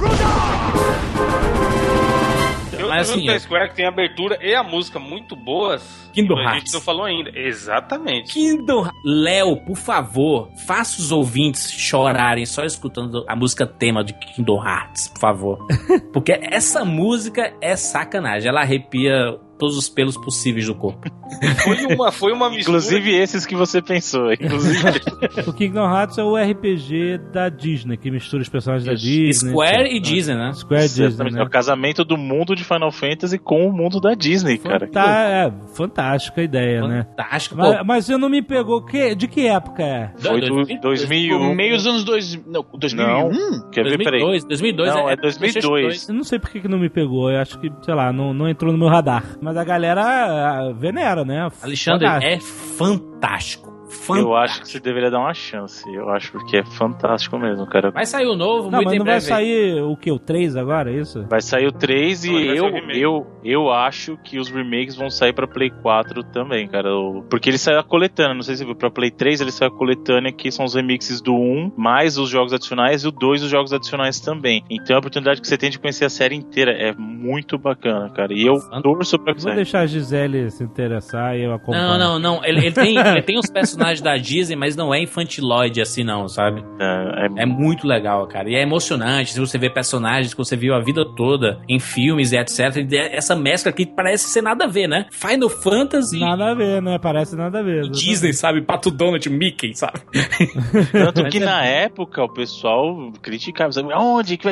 Mas assim, da Square que tem a abertura e a música muito boas. Kingdom Hearts. A Hearts. gente não falou ainda. Exatamente. Kingdom Hearts. Léo, por favor, faça os ouvintes chorarem só escutando a música tema de Kingdom Hearts, por favor. Porque essa música é sacanagem. Ela arrepia todos os pelos possíveis do corpo. Foi uma mistura. Inclusive esses que você pensou. Inclusive. O Kingdom Hearts é o RPG da Disney, que mistura os personagens da Disney. Square e Disney, né? Square e Disney, né? É o casamento do mundo de Final Fantasy com o mundo da Disney, cara. Fantástica a ideia, né? Fantástico. Mas você não me pegou. De que época é? Foi 2001. Meio dos anos 2000. Não, 2001? Quer ver? Peraí. 2002. Não, é 2002. Eu não sei por que não me pegou. Eu acho que, sei lá, não entrou no meu radar. Mas a galera venera, né? Alexandre, é fantástico. Eu acho que você deveria dar uma chance. Eu acho porque é fantástico mesmo, cara. Vai sair o novo, não, muito em breve. Não vai sair o quê? O 3 agora, é isso? Vai sair o 3 e eu acho que os remakes vão sair pra Play 4 também, cara. Porque ele saiu a coletânea, não sei se você viu, pra Play 3 ele saiu a coletânea, que são os remixes do 1, mais os jogos adicionais, e o 2 os jogos adicionais também. Então a oportunidade que você tem de conhecer a série inteira é muito bacana, cara. E eu torço pra que Vou deixar a Gisele se interessar e eu acompanho. Não. Ele tem os personagens da Disney, mas não é infantiloide assim não, sabe? É muito legal, cara. E é emocionante se você vê personagens que você viu a vida toda em filmes e etc. E essa mescla que parece ser nada a ver, né? Final Fantasy... Nada a ver, né? Parece nada a ver. Disney, sabe? Pato Donald, Mickey, sabe? Tanto que na época o pessoal criticava, sabe? Onde? Que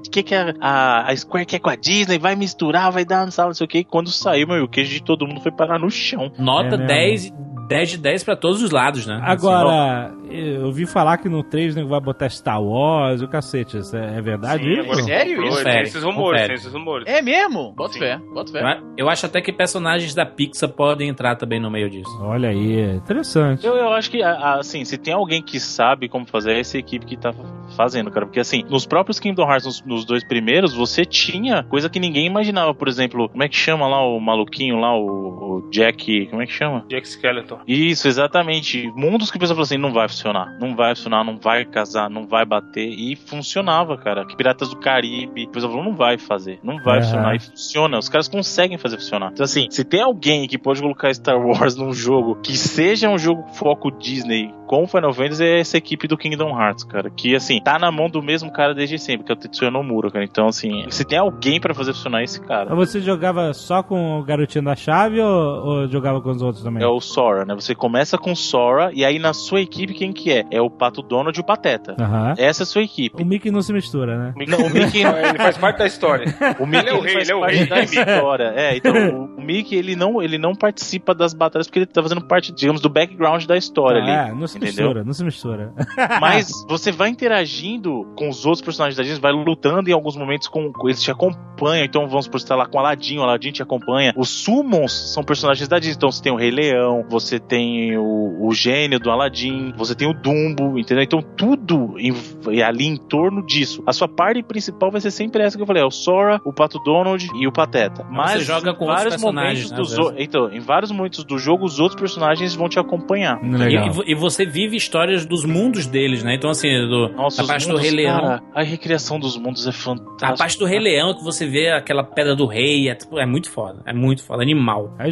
a Square quer com a Disney? Vai misturar, vai dar, não sei o que. Quando saiu, o queijo de todo mundo foi parar no chão. Nota 10 de 10 pra todos os lados, né? Agora, eu ouvi falar que no 3 né, vai botar Star Wars, o cacete. Isso é verdade? Sim, isso? Sério? Tem esses rumores. É mesmo? Bota fé. Eu acho até que personagens da Pixar podem entrar também no meio disso. Olha aí, interessante. Eu acho que, assim, se tem alguém que sabe como fazer, é essa equipe que tá fazendo, cara. Porque, assim, nos próprios Kingdom Hearts, nos dois primeiros, você tinha coisa que ninguém imaginava. Por exemplo, como é que chama lá o maluquinho lá, o Jack... Como é que chama? Jack Skeleton. Isso, exatamente. Mundos que o pessoal falou assim, não vai funcionar, não vai casar, não vai bater. E funcionava, cara. Que Piratas do Caribe, o pessoal falou, não vai fazer, não vai funcionar. E funciona, os caras conseguem fazer funcionar. Então assim, se tem alguém que pode colocar Star Wars num jogo que seja um jogo foco Disney com Final Fantasy, é essa equipe do Kingdom Hearts, cara. Que assim, tá na mão do mesmo cara desde sempre, que é o Tetsuya Nomura, cara. Então assim, se tem alguém pra fazer funcionar, é esse cara. Mas você jogava só com o garotinho da chave ou jogava com os outros também? É o Sora, né? Você começa com Sora e aí na sua equipe quem que é? É o Pato Donald e o Pateta. Essa é a sua equipe. O Mickey não se mistura, né? Não, o Mickey ele faz parte da história. O Mickey ele é o rei da história. Então o Mickey ele não participa das batalhas porque ele tá fazendo parte, digamos, do background da história ali. Não se mistura, não se mistura. Mas você vai interagindo com os outros personagens da Disney, vai lutando em alguns momentos com eles te acompanham. Então vamos por estar lá com o Aladdin te acompanha. Os Summons são personagens da Disney. Então você tem o Rei Leão, você tem o gênio do Aladdin, você tem o Dumbo, entendeu? Então tudo ali em torno disso. A sua parte principal vai ser sempre essa que eu falei, é o Sora, o Pato Donald e o Pateta. Mas você joga com vários personagens, então, em vários momentos do jogo, os outros personagens vão te acompanhar. E você vive histórias dos mundos deles, né? Então assim, a parte do Rei Leão, cara, a recriação dos mundos é fantástica. A parte do Rei Leão que você vê aquela pedra do rei, é muito foda, animal. Aí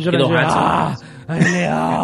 Rei Leão.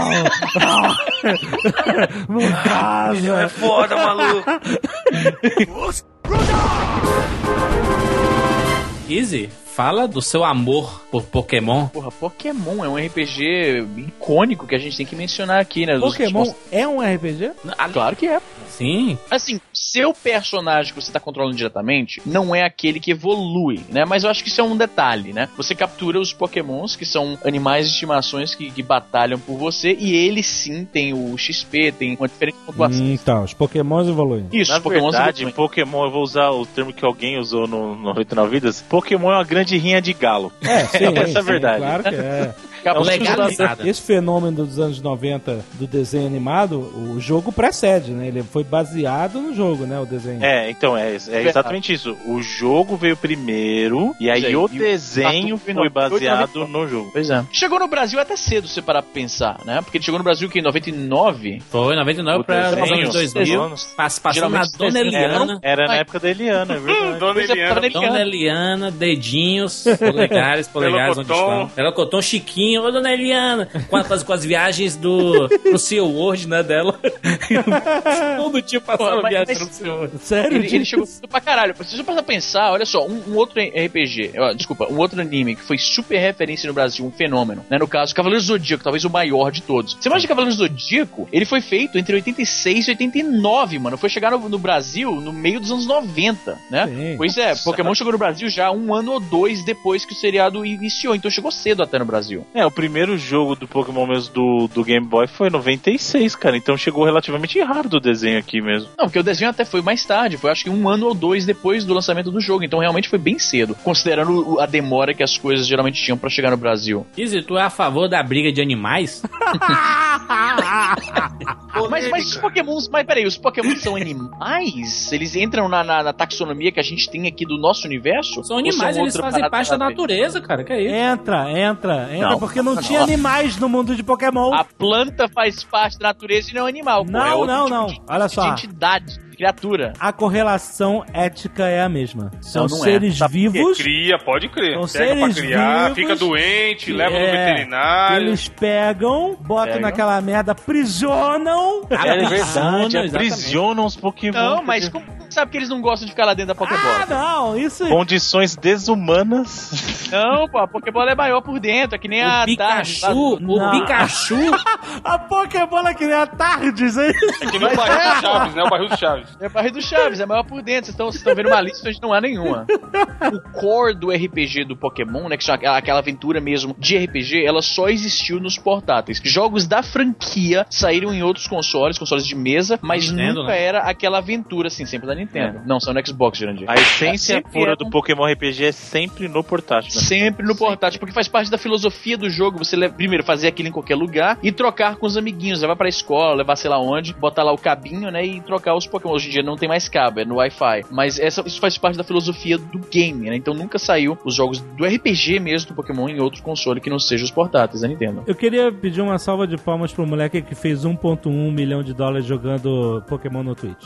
É foda, maluco. Easy, Fala do seu amor por Pokémon. Porra, Pokémon é um RPG icônico que a gente tem que mencionar aqui, né? Pokémon é um RPG? Claro que é. Sim. Assim, seu personagem que você tá controlando diretamente não é aquele que evolui, né? Mas eu acho que isso é um detalhe, né? Você captura os Pokémons, que são animais de estimações que batalham por você, e eles sim têm o XP, tem uma diferente pontuação. Então, os Pokémons evoluem. Isso, na verdade, Pokémon, eu vou usar o termo que alguém usou no 99 Vidas, Pokémon é uma grande rinha de galo. Sim, essa é a verdade. Claro que é. Legalizada. Esse fenômeno dos anos 90 do desenho animado, o jogo precede, né? Ele foi baseado no jogo, né? O desenho. Então, é exatamente isso. O jogo veio primeiro, e aí o desenho foi baseado no jogo. Pois é. Chegou no Brasil até cedo, se parar pra pensar, né? Porque ele chegou no Brasil que em 99? Foi, 99 pra os anos 2000. Passou na Dona Eliana. Era na época da Eliana, é verdade. Dona Eliana, dedinhos, polegares onde estão. Melocotão, Chiquinho, ô Dona Eliana, com as viagens pro Sea World, né, dela. Todo dia passava viagem no Sea World. Sério? Ele chegou pra caralho. Se você passar a pensar, olha só, um outro RPG, um outro anime que foi super referência no Brasil, um fenômeno, né, no caso, Cavaleiros do Zodíaco, talvez o maior de todos. Você imagina Cavaleiros do Zodíaco? Ele foi feito entre 86 e 89, mano. Foi chegar no Brasil no meio dos anos 90, né? Sim. Pois é, Pokémon chegou no Brasil já 1 ano ou 2 depois que o seriado iniciou, então chegou cedo até no Brasil. O primeiro jogo do Pokémon mesmo do Game Boy foi em 96, cara, então chegou relativamente raro do desenho aqui mesmo. Não, porque o desenho até foi mais tarde, foi acho que 1 ano ou 2 depois do lançamento do jogo, então realmente foi bem cedo, considerando a demora que as coisas geralmente tinham pra chegar no Brasil. Izzy, tu é a favor da briga de animais? mas os Pokémons, peraí, os Pokémons são animais? Eles entram na taxonomia que a gente tem aqui do nosso universo? São animais, eles fazem parte da natureza, cara, que é isso? Entra, porque não tinha animais no mundo de Pokémon. A planta faz parte da natureza e não é um animal. Não. Olha só. Entidade, criatura. A correlação ética é a mesma. São seres vivos. Pode crer. São seres vivos. Fica doente, leva no veterinário. Eles pegam, botam naquela merda, aprisionam. É verdade, aprisionam os Pokémon. Não, mas como sabe que eles não gostam de ficar lá dentro da Pokébola? Não, isso... Condições desumanas. Não, pô, a Pokébola é maior por dentro, é que nem a Pikachu. O Pikachu. A Pokébola é que nem a Tardes, hein? É que nem o barril do Chaves, né? O barril do Chaves. É o barril do Chaves, é maior por dentro. Vocês estão vendo uma lista onde não há nenhuma. O core do RPG do Pokémon, né, que é aquela aventura mesmo de RPG, ela só existiu nos portáteis. Jogos da franquia saíram em outros consoles de mesa, mas Nintendo, nunca era aquela aventura, assim, sempre da Nintendo. Não, são no Xbox, Jurandir. A essência pura do Pokémon RPG é sempre no portátil. Né? Sempre no portátil, porque faz parte da filosofia do jogo. Você primeiro fazer aquilo em qualquer lugar e trocar com os amiguinhos, levar pra escola, levar sei lá onde, botar lá o cabinho, né, e trocar os Pokémon. Hoje em dia não tem mais cabo, é no Wi-Fi. Mas isso faz parte da filosofia do game, né? Então nunca saiu os jogos do RPG mesmo do Pokémon em outro console que não seja os portáteis da Nintendo. Eu queria pedir uma salva de palmas pro moleque que fez 1,1 milhão de dólares jogando Pokémon no Twitch.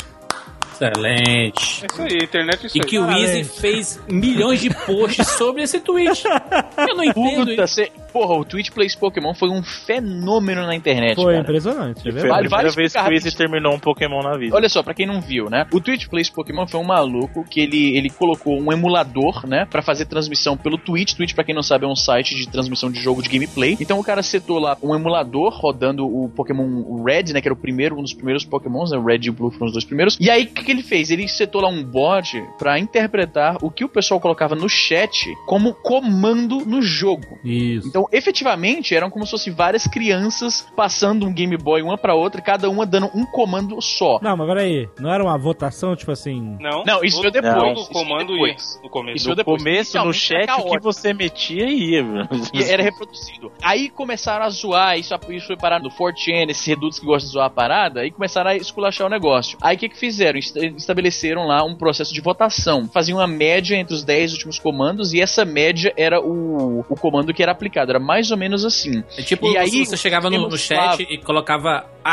Excelente. É isso aí, internet é isso aí. E que o Easy fez milhões de posts sobre esse Twitch. Eu não entendo isso. Porra, o Twitch Plays Pokémon foi um fenômeno na internet, Foi cara. Impressionante. Foi a primeira vez que o Easy terminou um Pokémon na vida. Olha só, pra quem não viu, né? O Twitch Plays Pokémon foi um maluco que ele colocou um emulador, né? Pra fazer transmissão pelo Twitch. Twitch, pra quem não sabe, é um site de transmissão de jogo de gameplay. Então o cara setou lá um emulador rodando o Pokémon Red, né? Que era um dos primeiros Pokémons, né? O Red e o Blue foram os dois primeiros. E aí, o que ele fez? Ele setou lá um bot pra interpretar o que o pessoal colocava no chat como comando no jogo. Isso. Então, efetivamente, eram como se fossem várias crianças passando um Game Boy uma pra outra, cada uma dando um comando só. Não, mas peraí, não era uma votação, tipo assim... Não, isso veio depois. O comando ia no começo. Isso no começo, no chat, o que você metia ia. E era reproduzido. Aí começaram a zoar, isso foi parar no 4chan, esses redutos que gostam de zoar a parada, aí começaram a esculachar o negócio. Aí o que fizeram? Estabeleceram lá um processo de votação. Faziam uma média entre os 10 últimos comandos e essa média era o comando que era aplicado. Era mais ou menos assim. É tipo, e aí você chegava no chat e colocava up.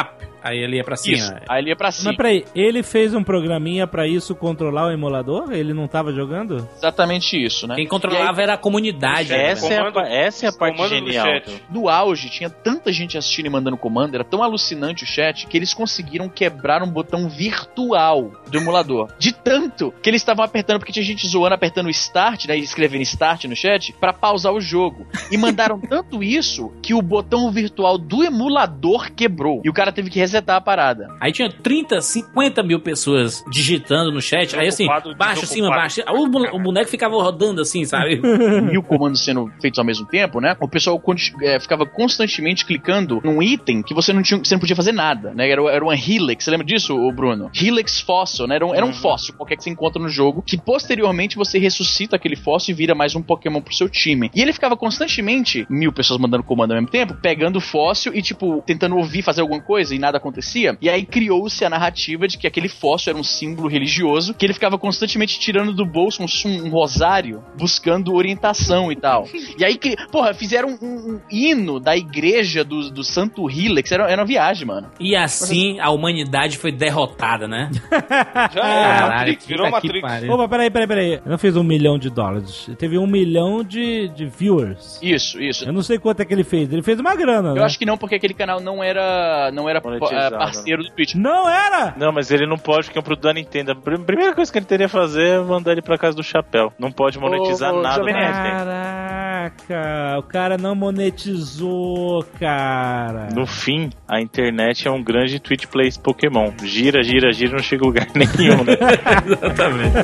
Aí ele ia pra cima. Isso, aí ele ia pra cima. Mas peraí, ele fez um programinha pra isso controlar o emulador? Ele não tava jogando? Exatamente isso, né? Quem controlava era a comunidade. Essa é a parte genial. No auge, tinha tanta gente assistindo e mandando comando, era tão alucinante o chat, que eles conseguiram quebrar um botão virtual do emulador. De tanto que eles estavam apertando, porque tinha gente zoando, apertando o start, né, e escrevendo start no chat, pra pausar o jogo. E mandaram tanto isso, que o botão virtual do emulador quebrou. E o cara teve que resetar a parada. Aí tinha 30, 50 mil pessoas digitando no chat. Aí assim, baixo, cima, baixo. O boneco ficava rodando assim, sabe? Mil comandos sendo feitos ao mesmo tempo, né? O pessoal ficava constantemente clicando num item que você não podia fazer nada, né? Era uma Helix, você lembra disso, Bruno? Helix fóssil, né? Era um fóssil qualquer que você encontra no jogo, que posteriormente você ressuscita aquele fóssil e vira mais um Pokémon pro seu time. E ele ficava constantemente, 1000 pessoas mandando comando ao mesmo tempo, pegando o fóssil e, tipo, tentando ouvir fazer alguma coisa e nada acontecia. E aí criou-se a narrativa de que aquele fóssil era um símbolo religioso, que ele ficava constantemente tirando do bolso um rosário, buscando orientação e tal. E aí, fizeram um hino da igreja do Santo Helix. Era uma viagem, mano. E assim a humanidade foi derrotada, né? Já era, Matrix, virou Matrix. Opa, peraí. Não fez $1 milhão. Teve 1 milhão de viewers. Isso. Eu não sei quanto é que ele fez. Ele fez uma grana, né? Eu acho que não, porque aquele canal não era parceiro do Twitch. Não era? Não, mas ele não pode, porque é um produto da Nintendo. A primeira coisa que ele teria que fazer é mandar ele pra casa do chapéu. Não pode monetizar nada. Caraca, o cara não monetizou, cara. No fim, a internet é um grande Twitch Plays Pokémon. Gira, não chega a lugar nenhum, né? Exatamente.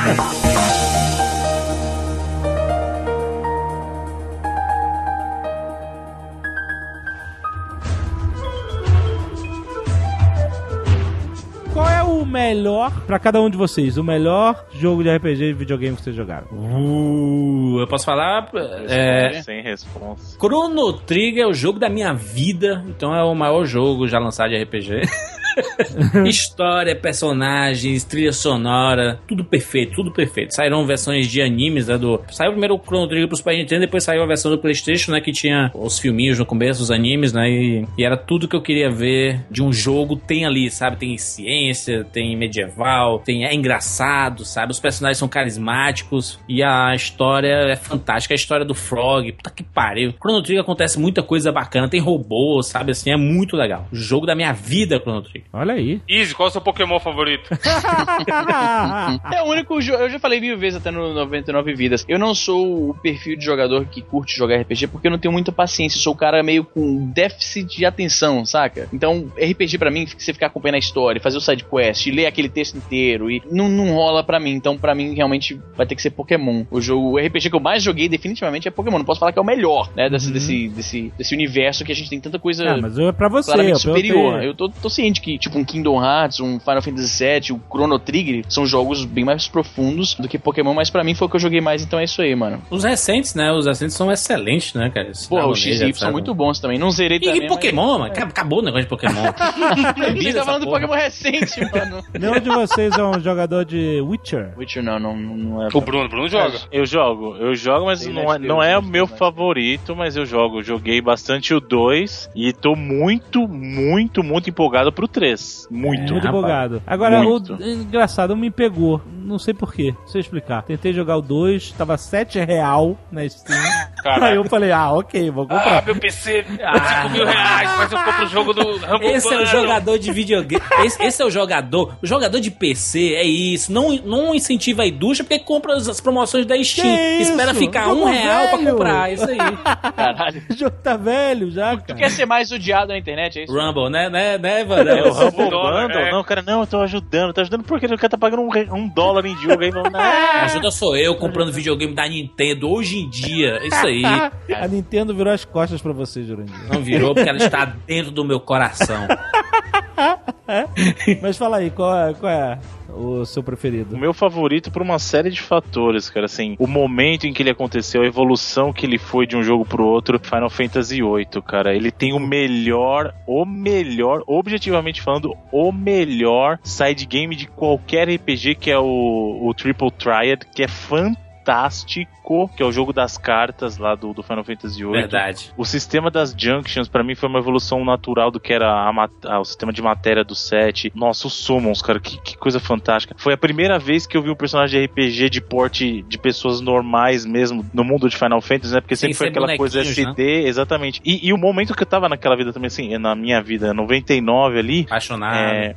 Qual é o melhor, pra cada um de vocês, o melhor jogo de RPG de videogame que vocês jogaram? Eu posso falar? Sem resposta. Chrono Trigger é o jogo da minha vida, então é o maior jogo já lançado de RPG. História, personagens, trilha sonora, tudo perfeito. Saíram versões de animes, né, saiu primeiro o Chrono Trigger pro Super Nintendo, depois saiu a versão do PlayStation, né, que tinha os filminhos no começo, os animes, né, e era tudo que eu queria ver de um jogo, tem ali, sabe, tem ciência, tem medieval, é engraçado, sabe, os personagens são carismáticos e a história é fantástica, a história do Frog, puta que pariu. Chrono Trigger acontece muita coisa bacana, tem robôs, sabe, assim, é muito legal. O jogo da minha vida, Chrono Trigger. Olha aí. Easy, qual é o seu Pokémon favorito? É o único jogo, eu já falei 1000 vezes até no 99 Vidas. Eu não sou o perfil de jogador que curte jogar RPG porque eu não tenho muita paciência. Eu sou o cara meio com déficit de atenção, saca? Então, RPG pra mim, você ficar acompanhando a história, fazer o side quest, ler aquele texto inteiro e não rola pra mim. Então, pra mim, realmente vai ter que ser Pokémon. O RPG que eu mais joguei definitivamente é Pokémon. Não posso falar que é o melhor, né? Desse universo que a gente tem tanta coisa. Mas é pra você, claramente superior. Eu tô ciente que, tipo, um Kingdom Hearts, um Final Fantasy VII, o Chrono Trigger são jogos bem mais profundos do que Pokémon, mas pra mim foi o que eu joguei mais, então é isso aí, mano. Os recentes, né? Os recentes são excelentes, né, cara? Porra, os XY são muito bons também. Não zerei também. E Pokémon, mano? Acabou o negócio de Pokémon. Você tá falando do Pokémon recente, mano. Nenhum de vocês é um jogador de Witcher? Witcher não é. O Bruno joga. Eu jogo, mas não é o meu favorito, mas eu jogo. Eu joguei bastante o 2 e tô muito empolgado pro 3. Muito empolgado. Agora, engraçado, me pegou. Não sei porquê. Não sei explicar. Tentei jogar o 2, tava R$7 na Steam. Caraca. Aí eu falei, ok, vou comprar. Meu PC, R$5.000, mas eu compro o jogo do Rambo. Esse é o jogador de videogame. Esse é o jogador. O jogador de PC é isso. Não incentiva a indústria porque compra as promoções da Steam. Espera ficar R$1 pra comprar. É isso aí. Caralho. O jogo tá velho já, cara. Tu quer ser mais odiado na internet, é isso? Rumble, né, Evandro? É o Rumble Bundle? Não, cara, não, eu tô ajudando. Tá ajudando porque o cara tá pagando $1 em jogo aí. Ajuda sou eu comprando videogame da Nintendo hoje em dia. É isso aí. A Nintendo virou as costas pra você, Jurandir. Não virou porque ela está dentro do meu coração. Mas fala aí, qual é o seu preferido? O meu favorito por uma série de fatores, cara, assim, o momento em que ele aconteceu, a evolução que ele foi de um jogo pro outro, Final Fantasy VIII, cara, ele tem o melhor, objetivamente falando, o melhor side game de qualquer RPG, que é o Triple Triad, que é fantástico. fantástico, que é o jogo das cartas lá do Final Fantasy VIII. Verdade. O sistema das Junctions, pra mim, foi uma evolução natural do que era o sistema de matéria do 7. Nossa, os Summons, cara, que coisa fantástica. Foi a primeira vez que eu vi um personagem de RPG de porte de pessoas normais mesmo, no mundo de Final Fantasy, né? Porque sempre foi aquela coisa SD, né? Exatamente. E o momento que eu tava naquela vida também, assim, na minha vida, 99 ali... Apaixonado.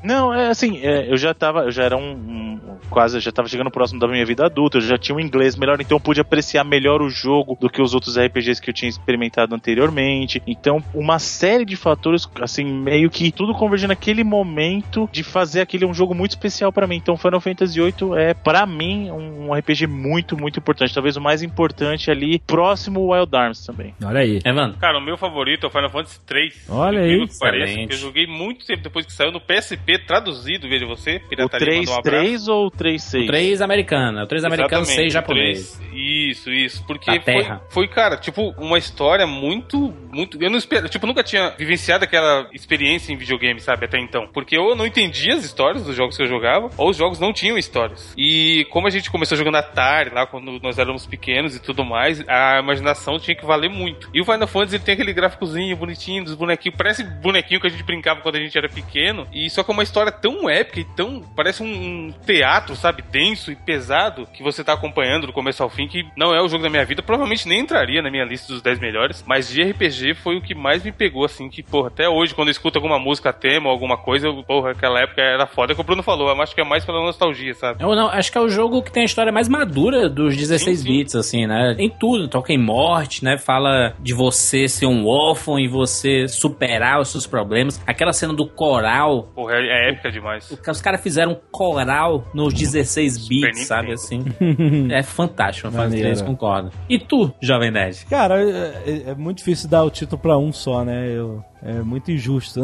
Eu já era quase, já tava chegando próximo da minha vida adulta, eu já tinha um inglês melhor, então eu pude apreciar melhor o jogo do que os outros RPGs que eu tinha experimentado anteriormente. Então, uma série de fatores, assim, meio que tudo convergindo naquele momento de fazer aquele um jogo muito especial pra mim. Então, Final Fantasy VIII é, pra mim, um RPG muito, muito importante. Talvez o mais importante ali, próximo ao Wild Arms também. Olha aí. Evandro. Cara, o meu favorito é o Final Fantasy 3. Olha aí. Parece, eu joguei muito tempo depois que saiu no PSP, traduzido, veja você. O 3.3 ou o 3.6? O 3 americano. O 3 americano, 6 japonês. Isso. Porque foi, cara, tipo, uma história muito... Eu não espero... Tipo, nunca tinha vivenciado aquela experiência em videogame, sabe, até então. Porque eu não entendia as histórias dos jogos que eu jogava, ou os jogos não tinham histórias. E como a gente começou jogando Atari, lá quando nós éramos pequenos e tudo mais, a imaginação tinha que valer muito. E o Final Fantasy, ele tem aquele gráficozinho bonitinho dos bonequinhos, parece bonequinho que a gente brincava quando a gente era pequeno, e só que é uma história tão épica e tão... parece um teatro, sabe, denso e pesado, que você tá acompanhando do começo ao fim, que não é o jogo da minha vida, provavelmente nem entraria na minha lista dos 10 melhores, mas de RPG foi o que mais me pegou, assim, que, porra, até hoje, quando eu escuto alguma música tema ou alguma coisa, porra, aquela época era foda, que o Bruno falou, eu acho que é mais pela nostalgia, sabe? Eu não, acho que é o jogo que tem a história mais madura dos 16 bits, assim, né? Em tudo, toca em morte, né? Fala de você ser um órfão e você superar os seus problemas. Aquela cena do coral. Porra, é épica demais. Os caras fizeram um coral nos 16 bits, sabe, assim? É fantástico, eu concordo. E tu, Jovem Nerd? Cara, é muito difícil dar o título pra um só, né? É muito injusto.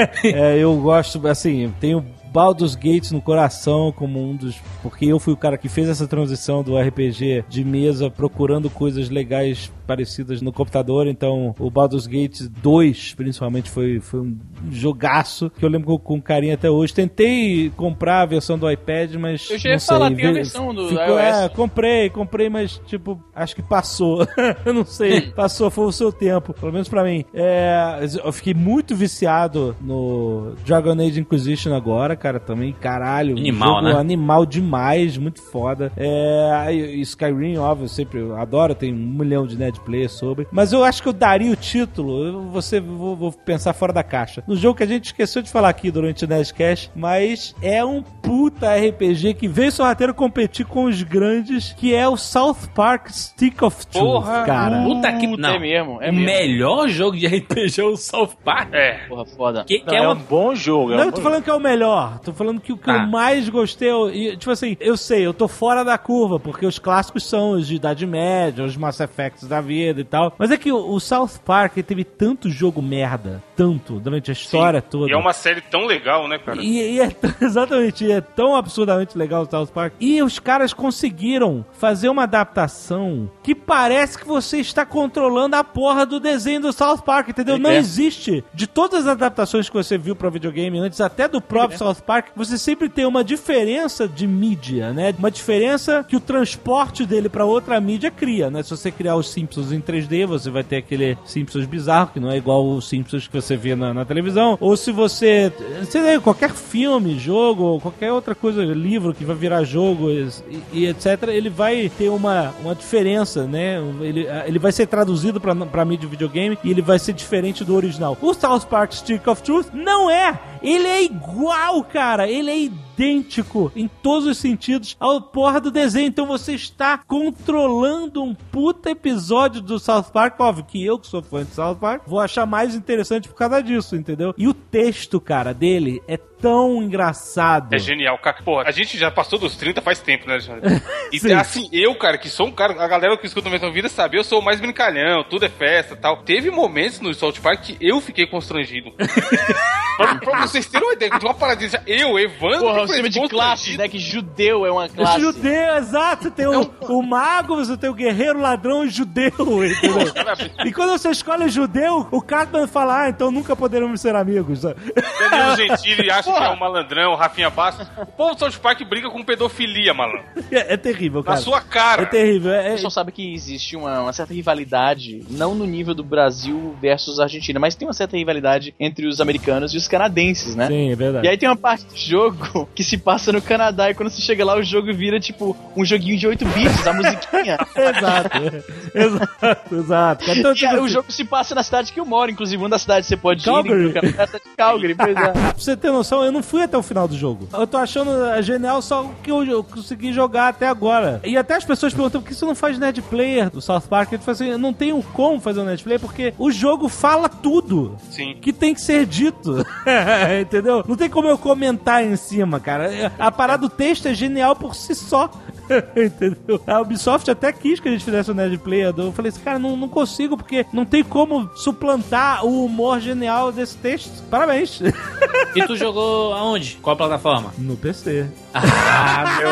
Eu gosto, assim, tenho Baldur's Gate no coração como um dos... Porque eu fui o cara que fez essa transição do RPG de mesa procurando coisas legais parecidas no computador, então o Baldur's Gate 2 principalmente foi um jogaço que eu lembro com carinho até hoje. Tentei comprar a versão do iPad, mas eu já ia falar, tem a versão do iOS. Comprei, mas tipo, acho que passou. Eu não sei, passou, foi o seu tempo, pelo menos pra mim. Eu fiquei muito viciado no Dragon Age Inquisition agora, cara, também, caralho. Animal, jogo, né? Animal demais, muito foda. Skyrim, óbvio, eu sempre adoro, tem 1 milhão de netplay sobre. Mas eu acho que eu daria o título, vou pensar fora da caixa. No jogo que a gente esqueceu de falar aqui durante o Nerdcast, mas é um puta RPG que veio sorrateiro competir com os grandes, que é o South Park Stick of Truth, porra, cara. Puta que... Não, é mesmo. O melhor jogo de RPG é o South Park. Porra, foda. Que Não, é um bom jogo. Não, eu tô falando que é o melhor. Tô falando que o que eu mais gostei... Tipo assim, eu sei, eu tô fora da curva, porque os clássicos são os de Idade Média, os Mass Effects da vida e tal. Mas é que o South Park teve tanto jogo merda, tanto, durante a história toda. E é uma série tão legal, né, cara? Exatamente, é tão absurdamente legal o South Park. E os caras conseguiram fazer uma adaptação que parece que você está controlando a porra do desenho do South Park, entendeu? Não existe. De todas as adaptações que você viu pra videogame antes, até do próprio South Park, você sempre tem uma diferença de mídia, né? Uma diferença que o transporte dele pra outra mídia cria, né? Se você criar os Simpsons em 3D, você vai ter aquele Simpsons bizarro, que não é igual os Simpsons que você vê na televisão. Ou se você... qualquer filme, jogo, ou qualquer outra coisa, livro que vai virar jogo e etc., ele vai ter uma diferença, né? Ele vai ser traduzido pra mídia videogame e ele vai ser diferente do original. O South Park Stick of Truth não é! Ele é igual, cara! Ele é idêntico em todos os sentidos ao porra do desenho. Então você está controlando um puta episódio do South Park. Óbvio que eu, que sou fã de South Park, vou achar mais interessante por causa disso, entendeu? E o texto, cara, dele é tão engraçado. É genial, cara. Pô, a gente já passou dos 30 faz tempo, né, Alexandre? E assim, eu, cara, que sou um cara, a galera que escuta a mesma vida sabe, eu sou o mais brincalhão, tudo é festa e tal. Teve momentos no South Park que eu fiquei constrangido. pra vocês terem uma ideia, uma paradinha. Eu, Evandro... Porra, o sistema de classes, né? Que judeu é uma classe. Judeu, exato. Você tem o mago, você tem o guerreiro, ladrão e judeu, entendeu? E quando você escolhe judeu, o Cartman fala, então nunca poderemos ser amigos. Danilo Gentili acha que é um malandrão, o Rafinha Bastos. O povo do South Park briga com pedofilia, malandro. É terrível, cara. Na sua cara. É terrível. O pessoal sabe que existe uma certa rivalidade, não no nível do Brasil versus Argentina, mas tem uma certa rivalidade entre os americanos e os canadenses, né? Sim, é verdade. E aí tem uma parte do jogo que se passa no Canadá e quando você chega lá o jogo vira tipo um joguinho de 8 bits, a musiquinha. Exato. Então, e o jogo se passa na cidade que eu moro, inclusive uma das cidades que você pode Calgary. ir no Canadá, a cidade de Calgary, pois é. Pra você ter noção, eu não fui até o final do jogo. Eu tô achando genial só que eu consegui jogar até agora. E até as pessoas perguntam por que você não faz Nerd Player do South Park. Eu falo assim, eu não tenho como fazer um Nerd Player porque o jogo fala tudo. Sim. Que tem que ser dito. Entendeu? Não tem como eu comentar em cima, cara. A parada do texto é genial por si só. Entendeu? A Ubisoft até quis que a gente fizesse o Nerd Player. Eu falei assim, cara, não consigo porque não tem como suplantar o humor genial desse texto. Parabéns. E tu jogou aonde? Qual plataforma? No PC. Meu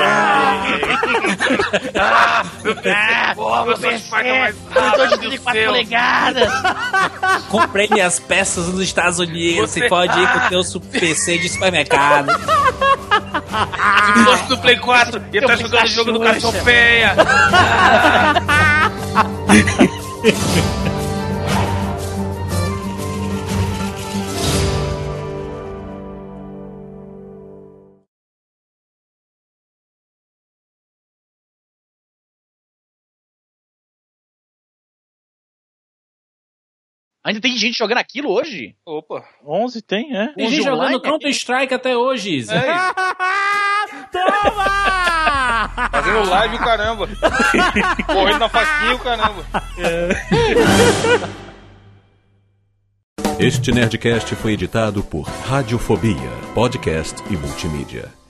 Porra, você paga mais Monitor de 34 polegadas. Comprei minhas peças nos Estados Unidos. Você pode ir com o teu PC de supermercado. Se fosse no Play 4, ia estar jogando o jogo do Cassiopeia. Ainda tem gente jogando aquilo hoje? Opa. 11 tem, é? Tem gente jogando Counter-Strike até hoje, Isa. Toma! Fazendo live o caramba. Correndo na faquinha o caramba. Este Nerdcast foi editado por Radiofobia, podcast e multimídia.